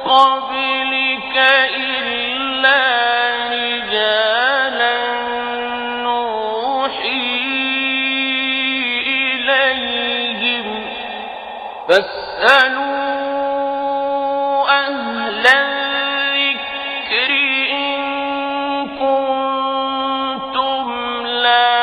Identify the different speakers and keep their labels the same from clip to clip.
Speaker 1: قبلك إلا رجالا نوحي إليهم فاسألوا أهل الذكر إن كنتم لا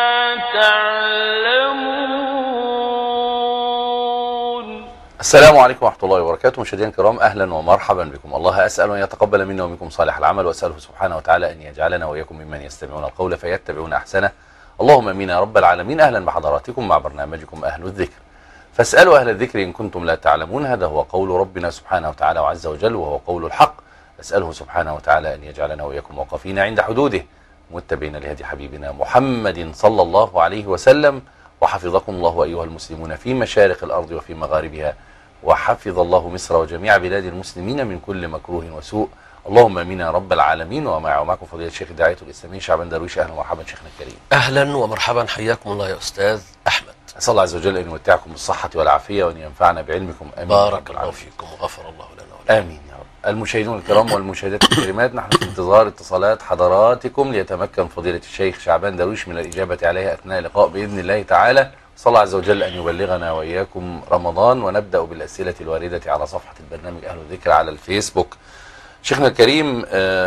Speaker 1: تعلمون.
Speaker 2: السلام عليكم ورحمة الله وبركاته. مشاهدينا الكرام، أهلا ومرحبا بكم. الله أسأل أن يتقبل منا ومنكم صالح العمل، وأسأله سبحانه وتعالى أن يجعلنا وإياكم ممن يستمعون القول فيتبعون أحسنه. اللهم آمين يا رب العالمين. أهلا بحضراتكم مع برنامجكم أهل الذكر. فاسألوا أهل الذكر إن كنتم لا تعلمون. هذا هو قول ربنا سبحانه وتعالى وعز وجل، وهو قول الحق. أسأله سبحانه وتعالى أن يجعلنا وإياكم واقفين عند حدوده، متبعين لهدي حبيبنا محمد صلى الله عليه وسلم. وحفظكم الله أيها المسلمون في مشارق الأرض وفي مغاربها، وحفظ الله مصر وجميع بلاد المسلمين من كل مكروه وسوء. اللهم امين يا رب العالمين. ومعكم فضيلة الشيخ الداعية الإسلامي شعبان درويش. أهلا ومرحبا شيخنا الكريم.
Speaker 3: أهلا ومرحبا، حياكم الله يا أستاذ أحمد.
Speaker 2: أسأل الله عز وجل أن يمتعكم بالصحة والعافية وأن ينفعنا بعلمكم. آمين.
Speaker 3: بارك الله فيكم وغفر الله لنا ولكم.
Speaker 2: آمين يا رب. المشاهدون الكرام والمشاهدات الكريمات، نحن في انتظار اتصالات حضراتكم ليتمكن فضيلة الشيخ شعبان درويش من الإجابة عليها أثناء اللقاء بإذن الله تعالى. صلى الله عز وجل أن يبلغنا وإياكم رمضان. ونبدأ بالأسئلة الواردة على صفحة البرنامج أهل الذكر على الفيسبوك. شيخنا الكريم،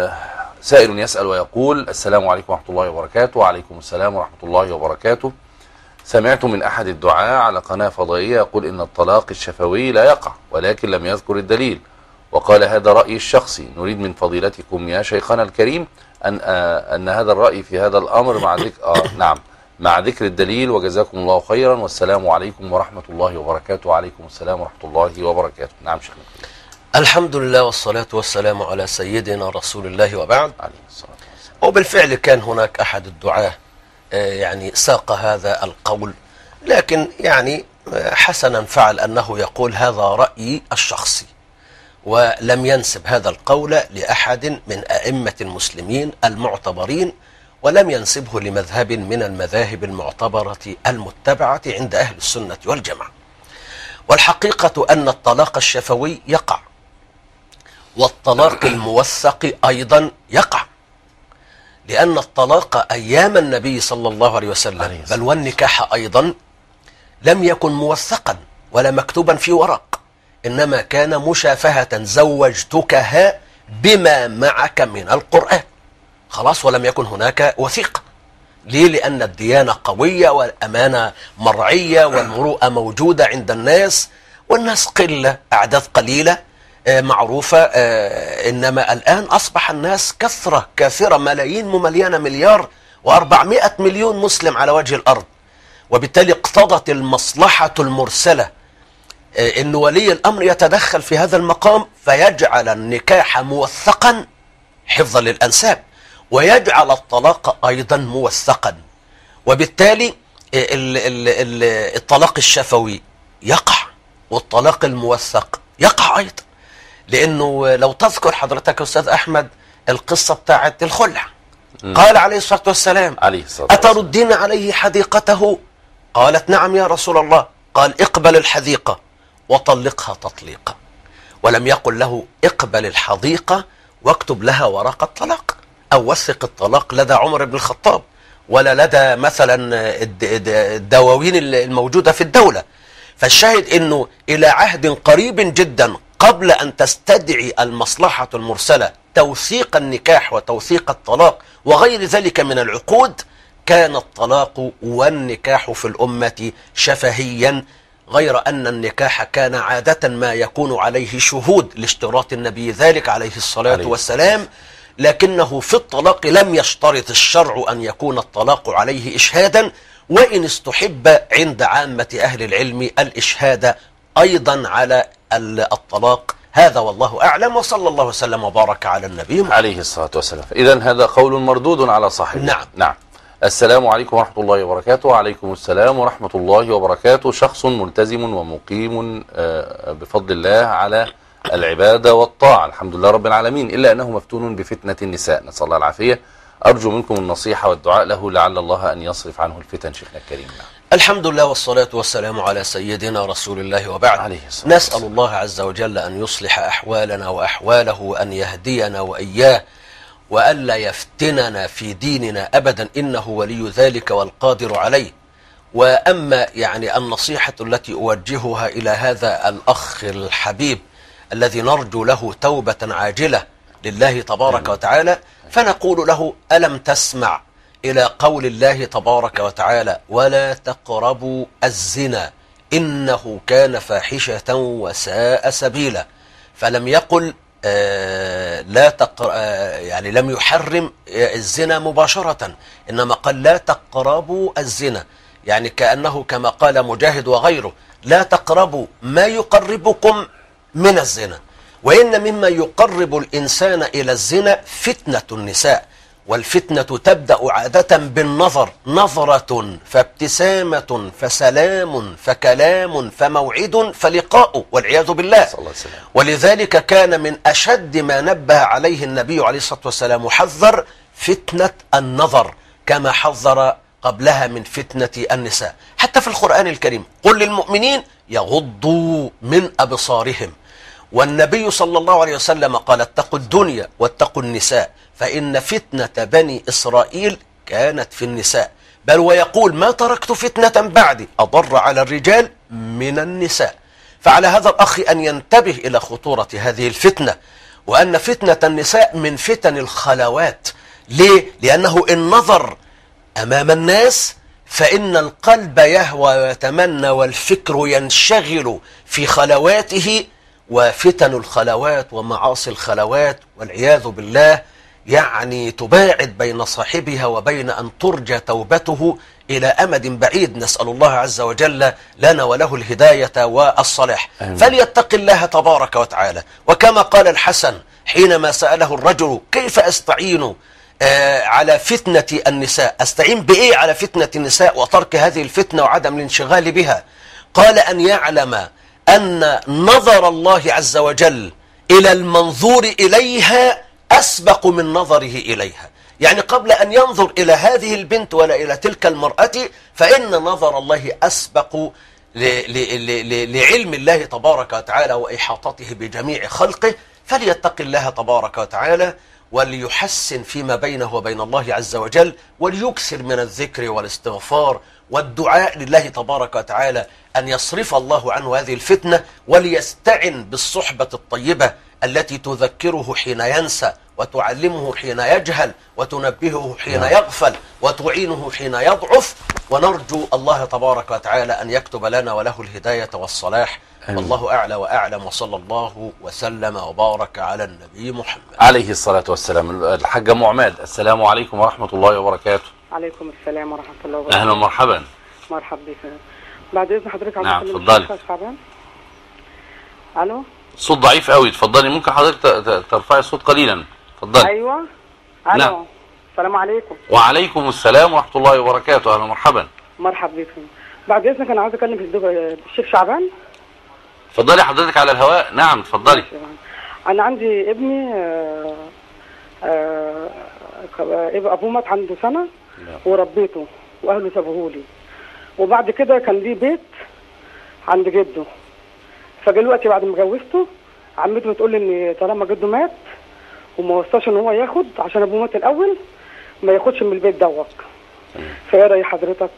Speaker 2: سائل يسأل ويقول: السلام عليكم ورحمة الله وبركاته. وعليكم السلام ورحمة الله وبركاته. سمعت من أحد الدعاة على قناة فضائية يقول إن الطلاق الشفوي لا يقع، ولكن لم يذكر الدليل، وقال هذا رأيي الشخصي. نريد من فضيلتكم يا شيخنا الكريم أن هذا الرأي في هذا الأمر مع ذكر مع ذكر الدليل، وجزاكم الله خيرا، والسلام عليكم ورحمة الله وبركاته. وعليكم السلام ورحمة الله وبركاته. نعم شيخنا.
Speaker 3: الحمد لله والصلاة والسلام على سيدنا رسول الله، وبعد.
Speaker 2: عليه الصلاة والسلام.
Speaker 3: وبالفعل كان هناك أحد الدعاة يعني ساق هذا القول، لكن يعني حسنا فعل أنه يقول هذا رأيي الشخصي، ولم ينسب هذا القول لأحد من أئمة المسلمين المعتبرين، ولم ينسبه لمذهب من المذاهب المعتبرة المتبعة عند أهل السنة والجماعة. والحقيقة أن الطلاق الشفوي يقع، والطلاق الموثق أيضا يقع، لأن الطلاق أيام النبي صلى الله عليه وسلم بل والنكاح أيضا لم يكن موثقا ولا مكتوبا في ورق، إنما كان مشافهة، زوجتكها بما معك من القرآن، خلاص، ولم يكن هناك وثيقة. ليه؟ لأن الديانة قوية والأمانة مرعية والمروءة موجودة عند الناس، والناس قلة، أعداد قليلة معروفة. إنما الآن أصبح الناس كثرة، ملايين ممليانة، 1,400,000,000 مسلم على وجه الأرض، وبالتالي اقتضت المصلحة المرسلة إن ولي الأمر يتدخل في هذا المقام، فيجعل النكاح موثقا حفظا للأنساب، ويجعل الطلاق أيضا موثقا. وبالتالي الطلاق الشفوي يقع، والطلاق الموثق يقع أيضا. لأنه لو تذكر حضرتك أستاذ أحمد القصة بتاعت الخلع، قال عليه الصلاة والسلام: أتردين عليه حديقته؟ قالت: نعم يا رسول الله. قال: اقبل الحديقة وطلقها تطليقا، ولم يقل له اقبل الحديقة واكتب لها ورقة طلاق أو وثق الطلاق لدى عمر بن الخطاب، ولا لدى مثلا الدواوين الموجودة في الدولة. فالشاهد أنه إلى عهد قريب جدا قبل أن تستدعي المصلحة المرسلة توثيق النكاح وتوثيق الطلاق وغير ذلك من العقود، كان الطلاق والنكاح في الأمة شفهيا، غير أن النكاح كان عادة ما يكون عليه شهود لاشتراط النبي ذلك عليه الصلاة والسلام، لكنه في الطلاق لم يشترط الشرع أن يكون الطلاق عليه إشهادا، وإن استحب عند عامة أهل العلم الإشهاد أيضا على الطلاق. هذا والله أعلم، وصلى الله وسلم وبارك على النبي
Speaker 2: عليه الصلاة والسلام. إذن هذا قول مردود على صاحبه.
Speaker 3: نعم.
Speaker 2: السلام عليكم ورحمة الله وبركاته. وعليكم السلام ورحمة الله وبركاته. شخص ملتزم ومقيم بفضل الله على العبادة والطاعة، الحمد لله رب العالمين، إلا أنه مفتون بفتنة النساء، نسأل الله العافية. أرجو منكم النصيحة والدعاء له لعل الله أن يصرف عنه الفتن. شيخنا الكريم.
Speaker 3: الحمد لله والصلاة والسلام على سيدنا رسول الله وبعد.
Speaker 2: عليه الصلاة
Speaker 3: نسأل الله عز وجل أن يصلح أحوالنا وأحواله وأن يهدينا وإياه وألا يفتننا في ديننا أبدا، إنه ولي ذلك والقادر عليه. وأما يعني النصيحة التي أوجهها إلى هذا الأخ الحبيب الذي نرجو له توبة عاجلة لله تبارك وتعالى، فنقول له: ألم تسمع إلى قول الله تبارك وتعالى: ولا تقربوا الزنا إنه كان فاحشة وساء سبيلا. فلم يقل يعني لم يحرم الزنا مباشرة، إنما قال: لا تقربوا الزنا، يعني كأنه كما قال مجاهد وغيره: لا تقربوا ما يقربكم من الزنا. وإن مما يقرب الإنسان إلى الزنا فتنة النساء، والفتنة تبدأ عادة بالنظر، نظرة فابتسامة فسلام فكلام فموعد فلقاء، والعياذ بالله.
Speaker 2: صلى الله عليه وسلم.
Speaker 3: ولذلك كان من أشد ما نبه عليه النبي عليه الصلاة والسلام وحذر فتنة النظر، كما حذر قبلها من فتنة النساء. حتى في القرآن الكريم: قل للمؤمنين يغضوا من أبصارهم. والنبي صلى الله عليه وسلم قال: اتقوا الدنيا واتقوا النساء فإن فتنة بني إسرائيل كانت في النساء. بل ويقول: ما تركت فتنة بعدي أضر على الرجال من النساء. فعلى هذا الأخ أن ينتبه إلى خطورة هذه الفتنة، وأن فتنة النساء من فتن الخلوات. ليه؟ لأنه إن نظر أمام الناس فإن القلب يهوى ويتمنى والفكر ينشغل في خلواته. وفتن الخلوات ومعاصي الخلوات والعياذ بالله يعني تباعد بين صاحبها وبين أن ترجى توبته إلى أمد بعيد. نسأل الله عز وجل لنا وله الهداية والصلاح. فليتق الله تبارك وتعالى. وكما قال الحسن حينما سأله الرجل: كيف أستعين على فتنة النساء؟ أستعين بإيه على فتنة النساء وترك هذه الفتنة وعدم الانشغال بها؟ قال: أن يعلم أن نظر الله عز وجل إلى المنظور إليها أسبق من نظره إليها. يعني قبل أن ينظر إلى هذه البنت ولا إلى تلك المرأة فإن نظر الله أسبق لعلم الله تبارك وتعالى وإحاطته بجميع خلقه. فليتق الله تبارك وتعالى وليحسن فيما بينه وبين الله عز وجل، وليكثر من الذكر والاستغفار والدعاء لله تبارك وتعالى أن يصرف الله عنه هذه الفتنة، وليستعن بالصحبة الطيبة التي تذكره حين ينسى وتعلمه حين يجهل وتنبهه حين يغفل وتعينه حين يضعف. ونرجو الله تبارك وتعالى أن يكتب لنا وله الهداية والصلاح. والله أعلى وأعلم، وصلى الله وسلم وبارك على النبي محمد
Speaker 2: عليه الصلاة والسلام. الحاجة أم عماد، السلام عليكم ورحمة الله وبركاته.
Speaker 4: عليكم السلام ورحمة الله وبركاته.
Speaker 2: أهلا ومرحبا.
Speaker 4: مرحبا بك. بعد إذن حضرتك
Speaker 2: نعم اتفضلي.
Speaker 4: ألو.
Speaker 2: صوت ضعيف قوي، اتفضلي. ممكن حضرتك ترفعي الصوت قليلا؟ اتفضلي.
Speaker 4: أيوه. ألو.
Speaker 2: نعم.
Speaker 4: السلام عليكم.
Speaker 2: وعليكم السلام ورحمة الله وبركاته. أهلا ومرحبا.
Speaker 4: مرحبا بك. بعد إذنك أنا عاوز أكلم الشيخ شعبان.
Speaker 2: اتفضلي حضرتك على الهواء. نعم اتفضلي.
Speaker 4: أنا عندي ابني أبوه مات عنده سنة وربيته وأهله سابوهولي، وبعد كده كان ليه بيت عند جده. فدلوقتي بعد ما جوزته عمته بتقول لي ان طالما جده مات وما وصاش ان هو ياخد عشان ابوه مات الاول ما ياخدش من البيت دوت. فايه راي حضرتك؟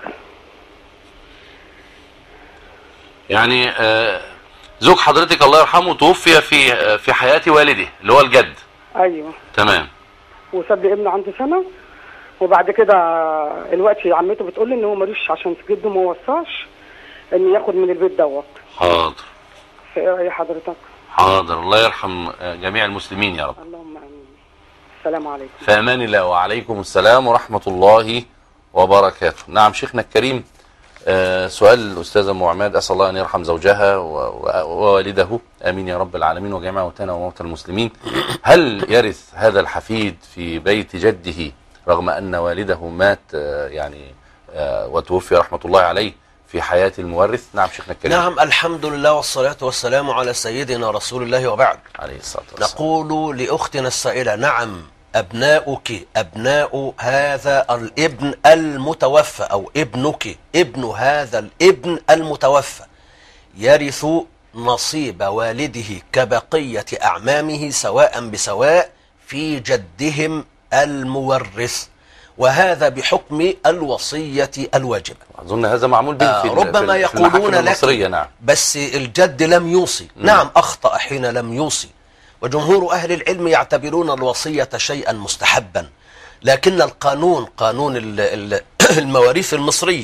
Speaker 2: يعني زوج حضرتك الله يرحمه توفي في حياة والده اللي هو الجد.
Speaker 4: ايوه
Speaker 2: تمام.
Speaker 4: وساب لي ابنه عنده سنه، وبعد كده دلوقتي عمته بتقول لي ان هو ملوش عشان جده ما وصاش ان ياخد من البيت دوت.
Speaker 2: حاضر.
Speaker 4: فايه راي حضرتك؟
Speaker 2: حاضر. الله يرحم جميع المسلمين يا رب.
Speaker 4: اللهم امين. السلام عليكم.
Speaker 2: في امان الله. وعليكم السلام ورحمة الله وبركاته. نعم شيخنا الكريم، سؤال الأستاذة أم عماد، أسأل الله أن يرحم زوجها ووالده آمين يا رب العالمين وجميع موتانا وموتى المسلمين. هل يرث هذا الحفيد في بيت جده رغم أن والده مات يعني وتوفي رحمة الله عليه في حياة المورث؟ نعم شيخنا الكريم.
Speaker 3: نعم الحمد لله والصلاة والسلام على سيدنا رسول الله وبعد.
Speaker 2: عليه الصلاة والسلام.
Speaker 3: نقول لأختنا السائلة: نعم أبناؤك أبناء هذا الابن المتوفى، أو ابنك ابن هذا الابن المتوفى، يرث نصيب والده كبقية أعمامه سواء بسواء في جدهم المورث، وهذا بحكم الوصية الواجبة.
Speaker 2: أظن هذا معمول به في
Speaker 3: ربما
Speaker 2: في
Speaker 3: يقولون
Speaker 2: المصرية.
Speaker 3: لك
Speaker 2: نعم.
Speaker 3: بس الجد لم يوصي. نعم، أخطأ حين لم يوصي، وجمهور أهل العلم يعتبرون الوصية شيئا مستحبا، لكن القانون، قانون المواريث المصري،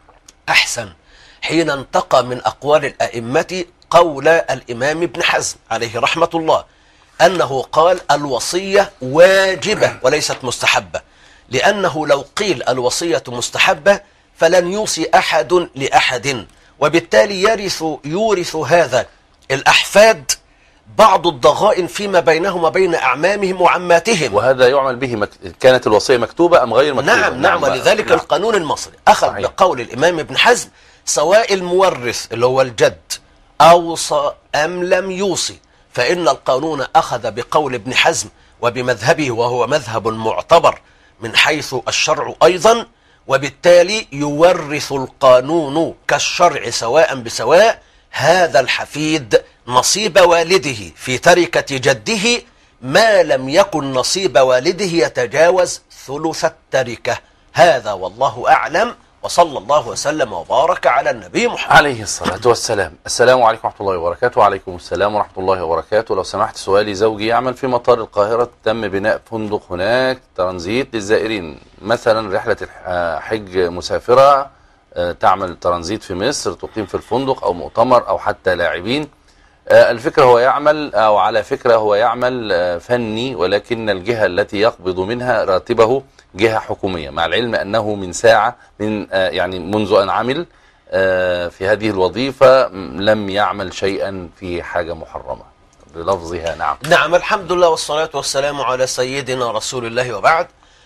Speaker 3: أحسن حين انتقى من أقوال الأئمة قول الإمام ابن حزم عليه رحمة الله، أنه قال الوصية واجبة وليست مستحبة، لأنه لو قيل الوصية مستحبة فلن يوصي أحد لأحد، وبالتالي يورث هذا الأحفاد بعض الضغائن فيما بينهم وبين أعمامهم وعماتهم.
Speaker 2: وهذا يعمل به كانت الوصية مكتوبة أم غير مكتوبة؟
Speaker 3: نعم، ولذلك نعم. القانون المصري أخذ صحيح. بقول الإمام ابن حزم سواء المورث اللي هو الجد أوصى أم لم يوصي، فإن القانون أخذ بقول ابن حزم وبمذهبه، وهو مذهب معتبر من حيث الشرع أيضا، وبالتالي يورث القانون كالشرع سواء بسواء هذا الحفيد نصيب والده في تركة جده ما لم يكن نصيب والده يتجاوز ثلث التركة. هذا والله أعلم، وصلى الله وسلم وبارك على النبي محمد
Speaker 2: عليه الصلاة والسلام. السلام عليكم ورحمة الله وبركاته. وعليكم السلام ورحمة الله وبركاته. لو سمحت، سؤالي: زوجي يعمل في مطار القاهرة، تم بناء فندق هناك ترانزيت للزائرين، مثلا رحلة حج مسافرة تعمل ترانزيت في مصر، تقيم في الفندق أو مؤتمر أو حتى لاعبين. الفكرة هو يعمل، أو على فكرة هو يعمل فني، ولكن الجهة التي يقبض منها راتبه جهة حكومية، مع العلم أنه من ساعة يعني منذ أن عمل في هذه الوظيفة لم يعمل شيئا في حاجة محرمة بلفظها.
Speaker 3: نعم، الحمد لله والصلاة والسلام على سيدنا رسول الله، وبعد.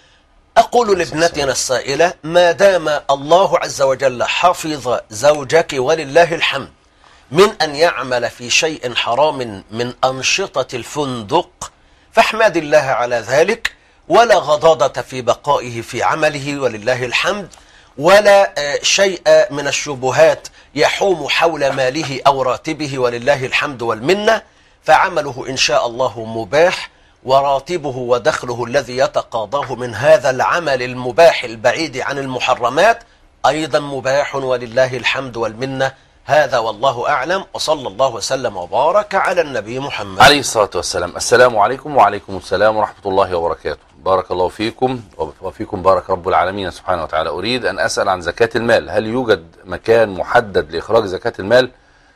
Speaker 3: أقول لابنتنا السائلة: ما دام الله عز وجل حفظ زوجك ولله الحمد من أن يعمل في شيء حرام من أنشطة الفندق، فاحمد الله على ذلك، ولا غضاضة في بقائه في عمله ولله الحمد، ولا شيء من الشبهات يحوم حول ماله أو راتبه ولله الحمد والمنة، فعمله إن شاء الله مباح، وراتبه ودخله الذي يتقاضاه من هذا العمل المباح البعيد عن المحرمات أيضا مباح ولله الحمد والمنة. هذا والله أعلم، وصلى الله وسلم وبارك على النبي محمد
Speaker 2: عليه الصلاة والسلام. السلام عليكم. وعليكم السلام ورحمة الله وبركاته. بارك الله فيكم وفيكم بارك رب العالمين سبحانه وتعالى. أريد أن أسأل عن زكاة المال، هل يوجد مكان محدد لإخراج زكاة المال،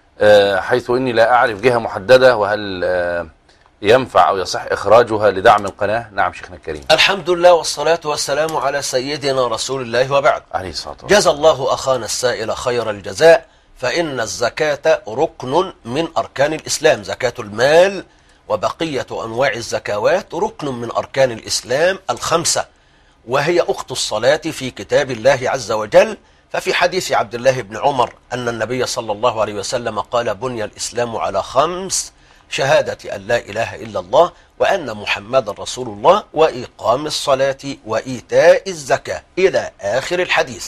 Speaker 2: حيث إني لا أعرف جهة محددة، وهل ينفع أو يصح إخراجها لدعم القناة؟ نعم شيخنا الكريم.
Speaker 3: الحمد لله والصلاة والسلام على سيدنا رسول الله، وبعد.
Speaker 2: عليه الصلاة والسلام.
Speaker 3: جزا الله أخانا السائل خير الجزاء، فإن الزكاة ركن من أركان الإسلام، زكاة المال وبقية أنواع الزكوات ركن من أركان الإسلام الخمسة، وهي أخت الصلاة في كتاب الله عز وجل. ففي حديث عبد الله بن عمر أن النبي صلى الله عليه وسلم قال: بني الإسلام على 5: شهادة أن لا إله إلا الله، وأن محمد رسول الله، وإقام الصلاة، وإيتاء الزكاة، إلى آخر الحديث.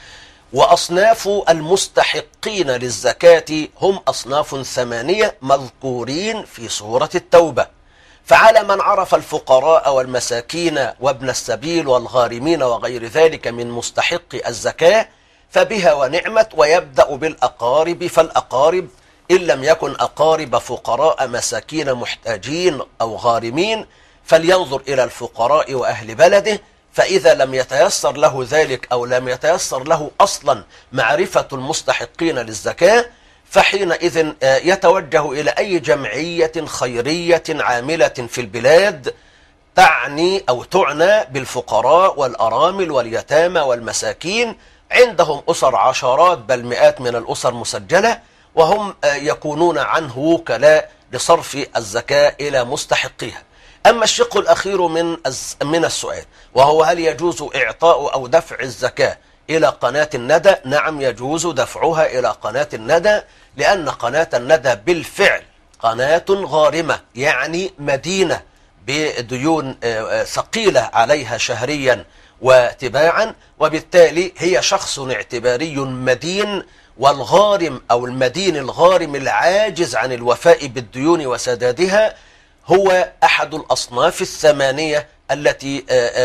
Speaker 3: وأصناف المستحقين للزكاة هم أصناف 8 مذكورين في سورة التوبة. فعلى من عرف الفقراء والمساكين وابن السبيل والغارمين وغير ذلك من مستحق الزكاة فبها ونعمت، ويبدأ بالأقارب، فالأقارب إن لم يكن أقارب فقراء مساكين محتاجين أو غارمين فلينظر إلى الفقراء وأهل بلده، فإذا لم يتيسر له ذلك أو لم يتيسر له أصلا معرفة المستحقين للزكاة، فحينئذ يتوجه إلى أي جمعية خيرية عاملة في البلاد تعني أو تعنى بالفقراء والأرامل واليتامى والمساكين. عندهم أسر عشرات بل مئات من الأسر مسجلة، وهم يكونون عنه وكلاء لصرف الزكاة إلى مستحقيها. أما الشق الأخير من السؤال، وهو هل يجوز إعطاء أو دفع الزكاة إلى قناة الندى؟ نعم، يجوز دفعها إلى قناة الندى، لأن قناة الندى بالفعل قناة غارمة، يعني مدينة بديون ثقيلة عليها شهريا وتباعا، وبالتالي هي شخص اعتباري مدين، والغارم أو المدين الغارم العاجز عن الوفاء بالديون وسدادها هو أحد الأصناف الثمانية التي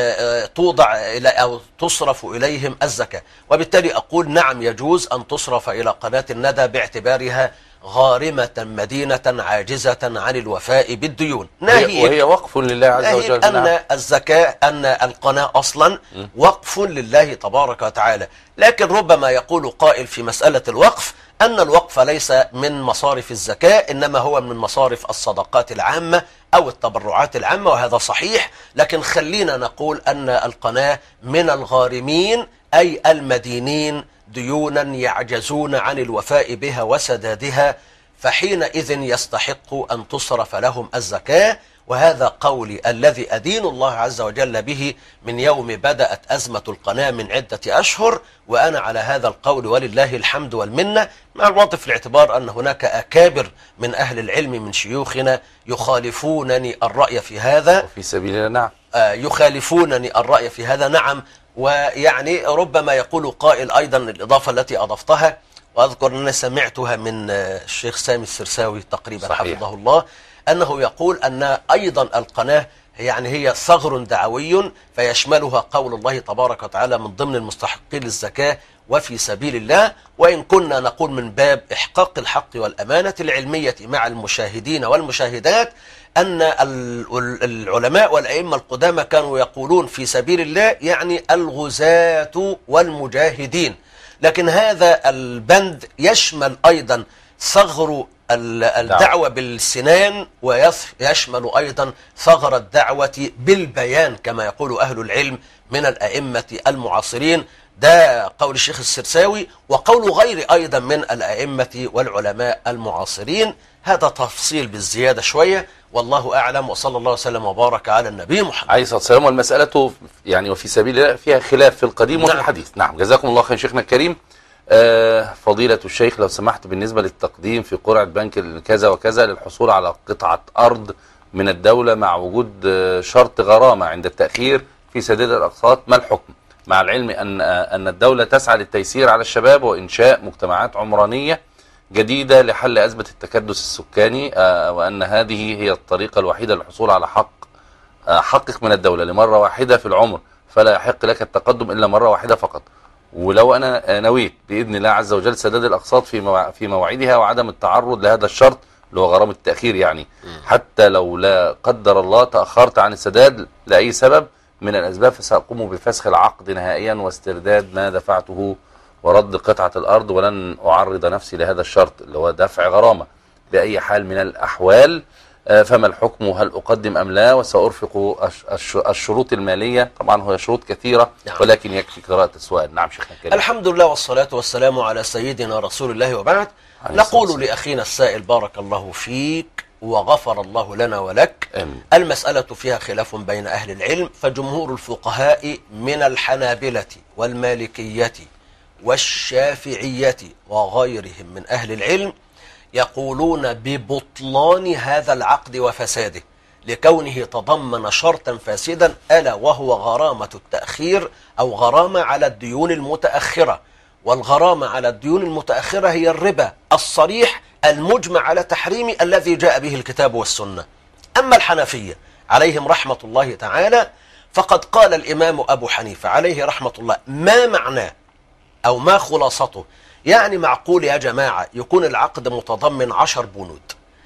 Speaker 3: توضع إلى أو تصرف إليهم الزكاة. وبالتالي أقول نعم، يجوز أن تصرف إلى قناة الندى باعتبارها غارمة مدينة عاجزة عن الوفاء بالديون.
Speaker 2: وهي وقف لله عز وجل.
Speaker 3: أن الزكاة أن القناة أصلا وقف لله تبارك وتعالى، لكن ربما يقول قائل في مسألة الوقف أن الوقف ليس من مصارف الزكاة، إنما هو من مصارف الصدقات العامة أو التبرعات العامة، وهذا صحيح. لكن خلينا نقول أن القناة من الغارمين، أي المدينين ديونا يعجزون عن الوفاء بها وسدادها، فحينئذ يستحق أن تصرف لهم الزكاة. وهذا قولي الذي أدين الله عز وجل به من يوم بدأت أزمة القناة من عدة أشهر، وأنا على هذا القول ولله الحمد والمنة، مع الوضع في الاعتبار أن هناك أكابر من أهل العلم من شيوخنا يخالفونني الرأي في هذا.
Speaker 2: وفي سبيل الله نعم.
Speaker 3: يخالفونني الرأي في هذا نعم. ويعني ربما يقول قائل أيضا الإضافة التي أضفتها، وأذكر أنني سمعتها من الشيخ سامي السرساوي تقريبا
Speaker 2: صحيح.
Speaker 3: حفظه الله، أنه يقول أن أيضا القناة يعني هي ثغر دعوي فيشملها قول الله تبارك وتعالى من ضمن المستحقين للزكاة وفي سبيل الله. وإن كنا نقول من باب إحقاق الحق والأمانة العلمية مع المشاهدين والمشاهدات أن العلماء والأئمة القدامى كانوا يقولون في سبيل الله يعني الغزاة والمجاهدين، لكن هذا البند يشمل أيضا ثغر الدعوة بالسنان، ويشمل أيضا ثغر الدعوة بالبيان كما يقول أهل العلم من الأئمة المعاصرين. ده قول الشيخ السرساوي وقول غير أيضا من الأئمة والعلماء المعاصرين. هذا تفصيل بالزيادة شوية، والله أعلم، وصلى الله وسلم وبارك على النبي محمد
Speaker 2: عليه الصلاة والسلام. والمسألة يعني وفي سبيل الله فيها خلاف في القديم وفي الحديث. نعم، جزاكم الله خير شيخنا الكريم. فضيلة الشيخ، لو سمحت، بالنسبة للتقديم في قرعة بنك كذا وكذا للحصول على قطعة أرض من الدولة مع وجود شرط غرامة عند التأخير في سداد الأقساط، ما الحكم؟ مع العلم أن الدولة تسعى للتيسير على الشباب وإنشاء مجتمعات عمرانية جديدة لحل أزمة التكدس السكاني، وأن هذه هي الطريقة الوحيدة للحصول على حقك من الدولة لمرة واحدة في العمر، فلا يحق لك التقدم إلا مرة واحدة فقط. ولو أنا نويت بإذن الله عز وجل سداد الأقساط في مواعيدها وعدم التعرض لهذا الشرط اللي هو غرامة التأخير، يعني حتى لو لا قدر الله تأخرت عن السداد لأي سبب من الأسباب، فسأقوم بفسخ العقد نهائيا واسترداد ما دفعته ورد قطعة الأرض، ولن أعرض نفسي لهذا الشرط اللي هو دفع غرامة بأي حال من الأحوال. فما الحكم؟ هل أقدم أم لا؟ وسأرفق الشروط المالية. طبعا هو شروط كثيرة ولكن يكفي قراءة السؤال. نعم شيخنا الكريم.
Speaker 3: الحمد لله والصلاة والسلام على سيدنا رسول الله، وبعد. نقول لأخينا السائل بارك الله فيك وغفر الله لنا ولك.
Speaker 2: آمين.
Speaker 3: المسألة فيها خلاف بين أهل العلم، فجمهور الفقهاء من الحنابلة والمالكية والشافعية وغيرهم من أهل العلم يقولون ببطلان هذا العقد وفساده لكونه تضمن شرطا فاسدا، ألا وهو غرامة التأخير أو غرامة على الديون المتأخرة. والغرامة على الديون المتأخرة هي الربا الصريح المجمع على تحريم الذي جاء به الكتاب والسنة. أما الحنفية عليهم رحمة الله تعالى فقد قال الإمام أبو حنيفة عليه رحمة الله ما معناه أو ما خلاصته. يعني معقول يا جماعة يكون العقد متضمن 10 بنود،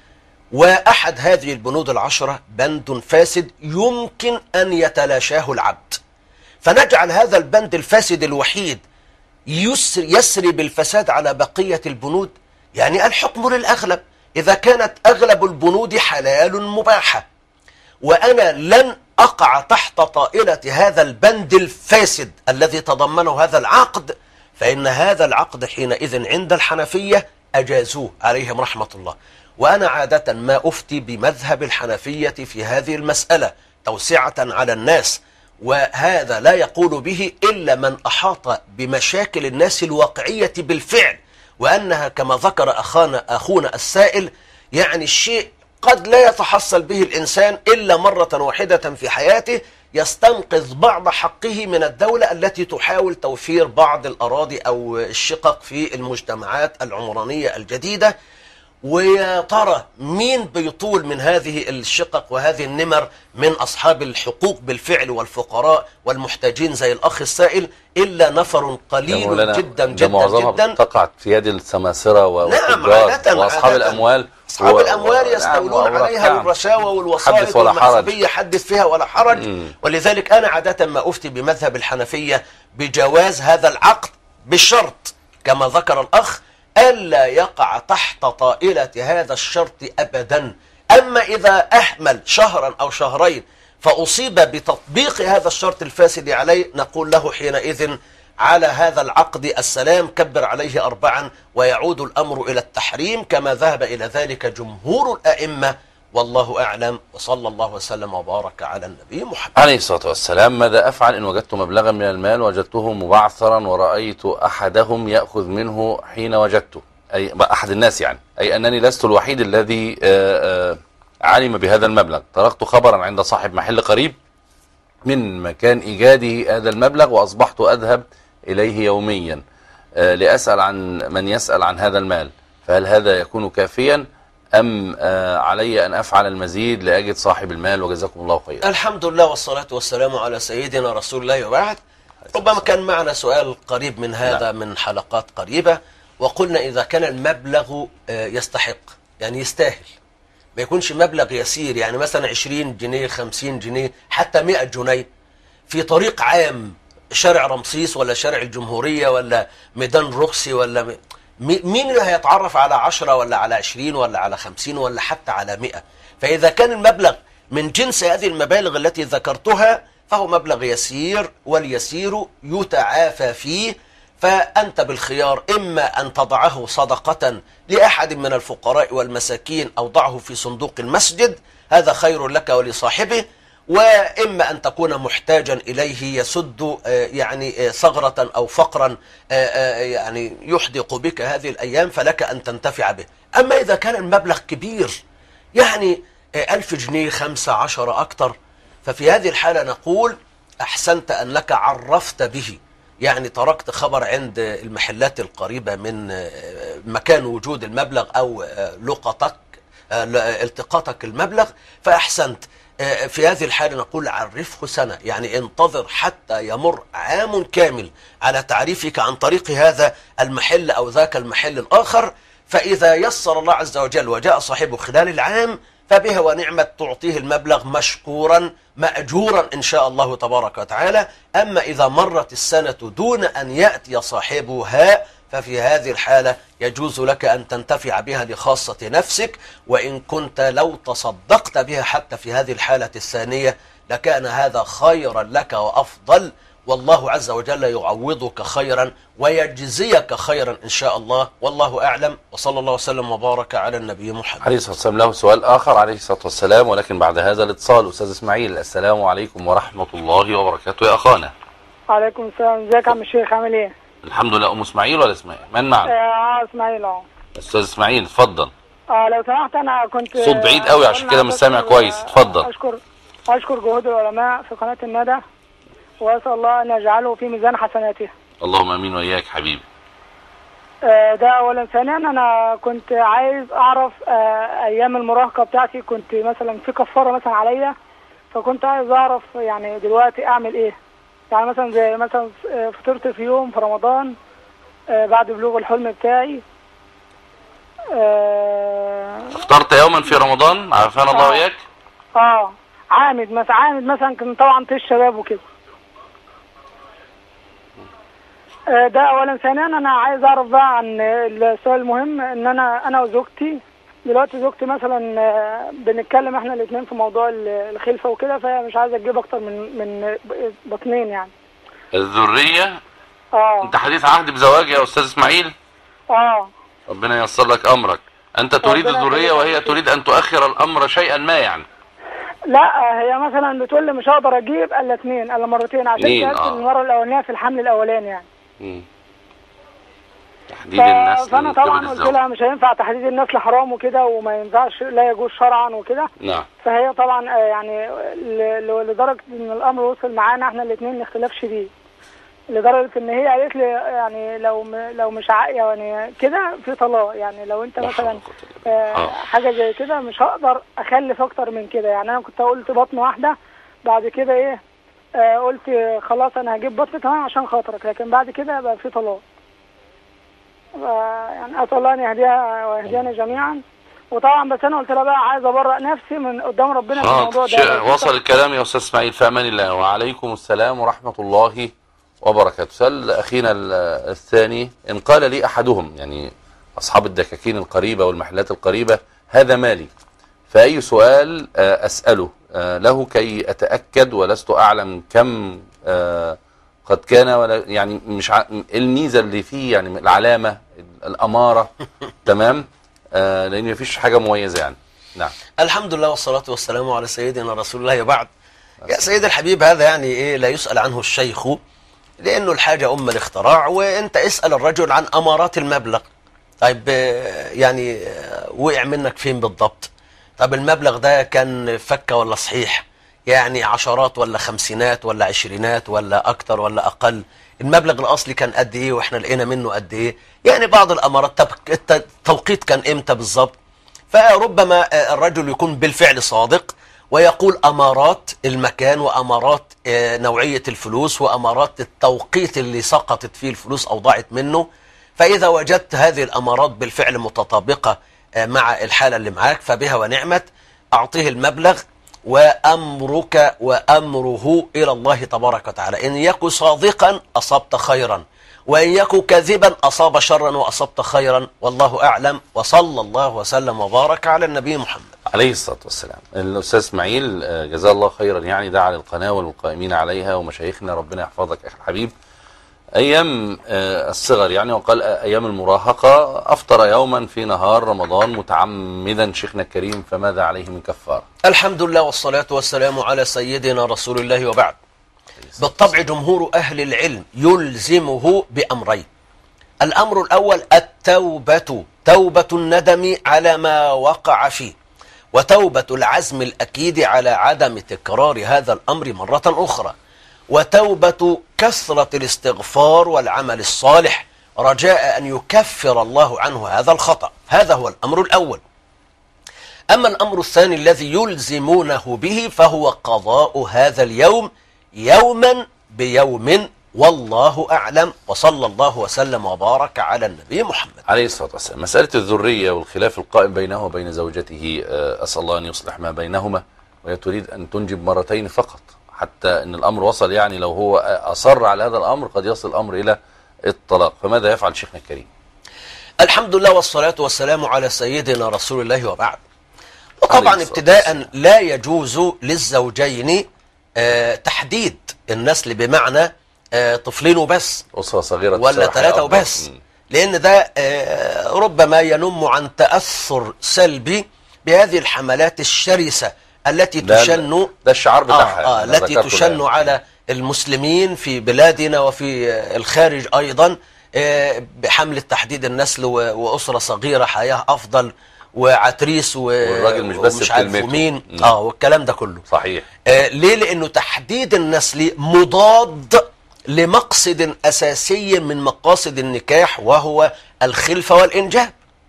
Speaker 3: وأحد هذه البنود 10 بند فاسد يمكن أن يتلاشاه العبد، فنجعل هذا البند الفاسد الوحيد يسري بالفساد على بقية البنود؟ يعني الحكم للأغلب، إذا كانت أغلب البنود حلال مباحة وأنا لن أقع تحت طائلة هذا البند الفاسد الذي تضمنه هذا العقد، فإن هذا العقد حينئذ عند الحنفية أجازوه عليهم رحمة الله. وأنا عادة ما أفتي بمذهب الحنفية في هذه المسألة توسعة على الناس، وهذا لا يقول به إلا من أحاط بمشاكل الناس الواقعية بالفعل، وأنها كما ذكر أخونا السائل يعني الشيء قد لا يتحصل به الإنسان إلا مرة واحدة في حياته، يستنقذ بعض حقه من الدولة التي تحاول توفير بعض الأراضي أو الشقق في المجتمعات العمرانية الجديدة. ويا ترى مين بيطول من هذه الشقق وهذه النمر من أصحاب الحقوق بالفعل والفقراء والمحتاجين زي الأخ السائل؟ إلا نفر قليل جدا جدا جدا
Speaker 2: تقع في يد السماسرة
Speaker 3: نعم
Speaker 2: والتجار وأصحاب الأموال.
Speaker 3: أصحاب الأموال يستولون عليها بالرشاوى والوسائط والمحسوبية، حدث فيها ولا حرج. ولذلك أنا عادة ما أفتي بمذهب الحنفية بجواز هذا العقد بالشرط كما ذكر الأخ ألا يقع تحت طائلة هذا الشرط أبدا. أما إذا أهمل شهرا أو شهرين فأصيب بتطبيق هذا الشرط الفاسد عليه، نقول له حينئذ على هذا العقد السلام، كبر عليه 4 ويعود الأمر إلى التحريم كما ذهب إلى ذلك جمهور الأئمة، والله أعلم. وصلى الله وسلم وبارك على النبي محمد
Speaker 2: عليه الصلاة والسلام. ماذا أفعل إن وجدت مبلغا من المال وجدته مبعثرا ورأيت أحدهم يأخذ منه حين وجدته، أي أحد الناس يعني، أي أنني لست الوحيد الذي علم بهذا المبلغ. تركت خبرا عند صاحب محل قريب من مكان إيجاده هذا المبلغ، وأصبحت أذهب إليه يوميا لأسأل عن من يسأل عن هذا المال، فهل هذا يكون كافيا أم علي أن أفعل المزيد لأجد صاحب المال؟ وجزاكم الله خيرا.
Speaker 3: الحمد لله والصلاة والسلام على سيدنا رسول الله، وبعد. ربما كان معنا سؤال قريب من هذا من حلقات قريبة، وقلنا إذا كان المبلغ يستحق يعني يستاهل، ما يكونش مبلغ يسير، يعني مثلا 20 جنيه 50 جنيه حتى 100 جنيه في طريق عام، شارع رمسيس ولا شارع الجمهورية ولا ميدان روكسي ولا مين اللي هيتعرف على 10 ولا على 20 ولا على 50 ولا حتى على 100؟ فإذا كان المبلغ من جنس هذه المبالغ التي ذكرتها فهو مبلغ يسير، واليسير يتعافى فيه. فأنت بالخيار، إما أن تضعه صدقة لأحد من الفقراء والمساكين أو ضعه في صندوق المسجد، هذا خير لك ولصاحبه، وإما أن تكون محتاجا إليه يسد يعني ثغرة أو فقرا يعني يحدق بك هذه الأيام، فلك أن تنتفع به. أما إذا كان المبلغ كبير يعني 1000 جنيه 15 أكتر، ففي هذه الحالة نقول أحسنت أنك عرفت به، يعني تركت خبر عند المحلات القريبة من مكان وجود المبلغ أو لقطك التقاطك المبلغ، فأحسنت. في هذه الحالة نقول عرفه سنة، يعني انتظر حتى يمر عام كامل على تعريفك عن طريق هذا المحل أو ذاك المحل الآخر، فإذا يسر الله عز وجل وجاء صاحبه خلال العام فبها ونعمة، تعطيه المبلغ مشكورا مأجورا إن شاء الله تبارك وتعالى. أما إذا مرت السنة دون أن يأتي صاحبها ففي هذه الحالة يجوز لك أن تنتفع بها لخاصة نفسك، وإن كنت لو تصدقت بها حتى في هذه الحالة الثانية لكان هذا خيرا لك وأفضل، والله عز وجل يعوضك خيرا ويجزيك خيرا إن شاء الله، والله أعلم. وصلى الله وسلم وبارك على النبي محمد
Speaker 2: عليه الصلاة والسلام. له سؤال آخر عليه الصلاة والسلام، ولكن بعد هذا الاتصال. أستاذ إسماعيل، السلام عليكم ورحمة الله وبركاته يا أخانا.
Speaker 4: وعليكم السلام. ازيك يا عم الشيخ، عامل ايه؟
Speaker 2: الحمد لله. أم إسماعيل ولا إسماعيل؟ من معنا؟
Speaker 4: اسماعيل.
Speaker 2: أستاذ إسماعيل اتفضل.
Speaker 4: لو سمحت، انا كنت
Speaker 2: صوت بعيد قوي عشان كده مش سامع كويس. اتفضل.
Speaker 4: اشكر جهود العلماء في قناة الندى، واسال الله ان يجعله في ميزان حسناته.
Speaker 2: اللهم امين واياك حبيبي.
Speaker 4: ده اولا. ثانيا انا كنت عايز اعرف ايام المراهقه بتاعتي كنت مثلا في كفاره مثلا عليا، فكنت عايز اعرف يعني دلوقتي اعمل ايه. يعني مثلا زي مثلا فطرت في يوم في رمضان بعد بلوغ الحلم بتاعي.
Speaker 2: افطرت يوما في رمضان عافانا الله وإياك.
Speaker 4: عامد مثلا كان طبعا طيش شباب وكده. ده اولا. ثانيا انا عايز اعرف بقى عن السؤال المهم، ان انا وزوجتي دلوقتي، زوجتي مثلا بنتكلم احنا الاثنين في موضوع الخلفه وكده، فهي مش عايزه تجيب اكتر من بطنين يعني.
Speaker 2: الذريه. انت حديث عهد بزواج يا استاذ اسماعيل؟ ربنا ييسر لك امرك. انت تريد الذريه وهي تريد ان تؤخر الامر شيئا ما يعني.
Speaker 4: لا، هي مثلا بتقول لي مش هقدر اجيب الا 2 الا مرتين، عشان كانت المره الاولانيه في الحمل الاولاني يعني.
Speaker 2: تحديد النسل
Speaker 4: فانا
Speaker 2: من قبل
Speaker 4: طبعا قلت
Speaker 2: الزوج.
Speaker 4: لها مش هينفع تحديد النسل حرام وكده، وما ينفعش، لا يجوز شرعا وكده.
Speaker 2: نعم.
Speaker 4: فهي طبعا يعني لدرجه ان الامر وصل معانا احنا الاثنين لاختلاف شديد، لدرجه ان هي قالت لي يعني لو مش يعني كده في طلاق، يعني لو انت مثلا حاجه زي كده مش هقدر اخلف اكتر من كده. يعني انا كنت قلت بطن واحده، بعد كده ايه قلت خلاص انا هجيب بطن كمان عشان خاطرك، لكن بعد كده بقى في طلاق. يعني اسال الله ان يهديها ويهدينا جميعا. وطبعا بس انا قلت لها بقى عايز ابرأ نفسي من قدام ربنا في الموضوع ده.
Speaker 2: وصل الكلام يا استاذ اسماعيل، في امان الله. وعليكم السلام ورحمه الله وبركاته. سأل اخينا الثاني: ان قال لي احدهم، يعني اصحاب الدكاكين القريبه والمحلات القريبه، هذا مالي، فاي سؤال اساله له كي اتاكد ولست اعلم كم قد كان، ولا يعني مش الميزه اللي فيه، يعني العلامه الاماره تمام، لان مفيش حاجه مميزه يعني. نعم.
Speaker 3: الحمد لله والصلاة والسلام على سيدنا رسول الله وبعد. يا سيد الحبيب، هذا يعني ايه لا يسأل عنه الشيخ، لانه الحاجة ام الاختراع، وانت اسأل الرجل عن امارات المبلغ. طيب يعني وقع منك فين بالضبط؟ طب المبلغ ده كان فكة ولا صحيح؟ يعني عشرات ولا خمسينات ولا عشرينات ولا اكتر ولا اقل؟ المبلغ الاصلي كان قد ايه واحنا لقينا منه قد ايه؟ يعني بعض الامارات. طب التوقيت كان امتى بالظبط؟ فربما الرجل يكون بالفعل صادق ويقول امارات المكان وامارات نوعية الفلوس وامارات التوقيت اللي سقطت فيه الفلوس او ضاعت منه. فاذا وجدت هذه الامارات بالفعل متطابقة مع الحالة اللي معاك فبها ونعمت، اعطيه المبلغ، وامرك وامره الى الله تبارك وتعالى. ان يكن صادقا اصبت خيرا، وإن يكن كاذبا أصاب شرا وأصبت خيرا، والله أعلم. وصلى الله وسلم وبارك على النبي محمد
Speaker 2: عليه الصلاة والسلام. الأستاذ اسماعيل جزاه الله خيرا، يعني دعا للقناة والقائمين عليها ومشايخنا، ربنا يحفظك أخي الحبيب. أيام الصغر يعني، وقال أيام المراهقة، أفطر يوما في نهار رمضان متعمدا شيخنا الكريم، فماذا عليه من كفارة؟
Speaker 3: الحمد لله والصلاة والسلام على سيدنا رسول الله وبعد. بالطبع جمهور أهل العلم يلزمه بأمرين. الأمر الأول التوبة، توبة الندم على ما وقع فيه، وتوبة العزم الأكيد على عدم تكرار هذا الأمر مرة أخرى، وتوبة كثرة الاستغفار والعمل الصالح رجاء أن يكفر الله عنه هذا الخطأ. هذا هو الأمر الأول. أما الأمر الثاني الذي يلزمونه به فهو قضاء هذا اليوم يوما بيوم، والله أعلم. وصلى الله وسلم وبارك على النبي محمد
Speaker 2: عليه الصلاة والسلام. مسألة الذرية والخلاف القائم بينه وبين زوجته، أسأل الله أن يصلح ما بينهما، وهي تريد أن تنجب مرتين فقط، حتى أن الأمر وصل، يعني لو هو أصر على هذا الأمر قد يصل الأمر إلى الطلاق، فماذا يفعل شيخنا الكريم؟
Speaker 3: الحمد لله والصلاة والسلام على سيدنا رسول الله وبعد. وطبعا ابتداء لا يجوز للزوجين تحديد النسل بمعنى طفلين وبس،
Speaker 2: أسرة صغيرة
Speaker 3: ولا ثلاثة وبس، لأن ده ربما ينم عن تأثر سلبي بهذه الحملات الشرسة التي تشن،
Speaker 2: ده الشعار بتاعها
Speaker 3: التي تشن على المسلمين في بلادنا وفي الخارج أيضا، بحملة تحديد النسل وأسرة صغيرة حياة أفضل وعتريس
Speaker 2: والراجل مش بس
Speaker 3: ومش عارف مين والكلام ده كله.
Speaker 2: صحيح.
Speaker 3: ليه؟ لأنه تحديد النسل مضاد لمقصد أساسي من مقاصد النكاح، وهو الخلفة والإنجاب.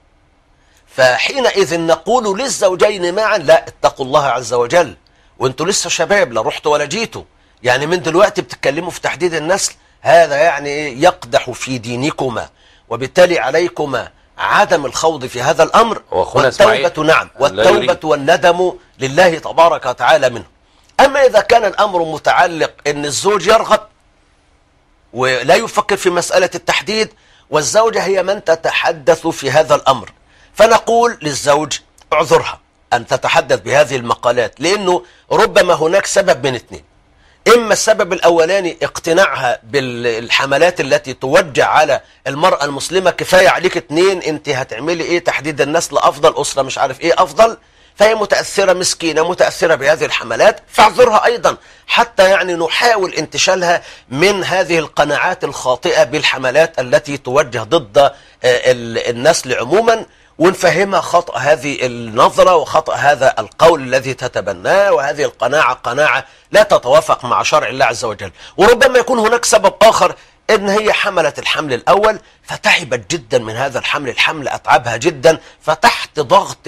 Speaker 3: فحينئذ نقول للزوجين معا لا، اتقوا الله عز وجل، وانتوا لسه شباب لا رحتوا ولا جيتوا، يعني من دلوقتي بتتكلموا في تحديد النسل، هذا يعني يقدح في دينكما، وبالتالي عليكما عدم الخوض في هذا الأمر. والتوبة نعم، والتوبة والندم لله تبارك وتعالى منه. أما إذا كان الأمر متعلق أن الزوج يرغب ولا يفكر في مسألة التحديد، والزوجة هي من تتحدث في هذا الأمر، فنقول للزوج اعذرها أن تتحدث بهذه المقالات، لأنه ربما هناك سبب من اثنين: إما السبب الأولاني اقتناعها بالحملات التي توجه على المرأة المسلمة، كفاية عليك 2، انت هتعملي ايه، تحديد النسل أفضل، أسرة مش عارف ايه أفضل، فهي متأثرة مسكينة متأثرة بهذه الحملات، فاعذرها أيضا حتى يعني نحاول انتشالها من هذه القناعات الخاطئة بالحملات التي توجه ضد النسل عموما، ونفهمها خطأ هذه النظرة وخطأ هذا القول الذي تتبناه، وهذه القناعة قناعة لا تتوافق مع شرع الله عز وجل. وربما يكون هناك سبب آخر، ان هي حملت الحمل الاول فتعبت جدا من هذا الحمل اتعبها جدا، فتحت ضغط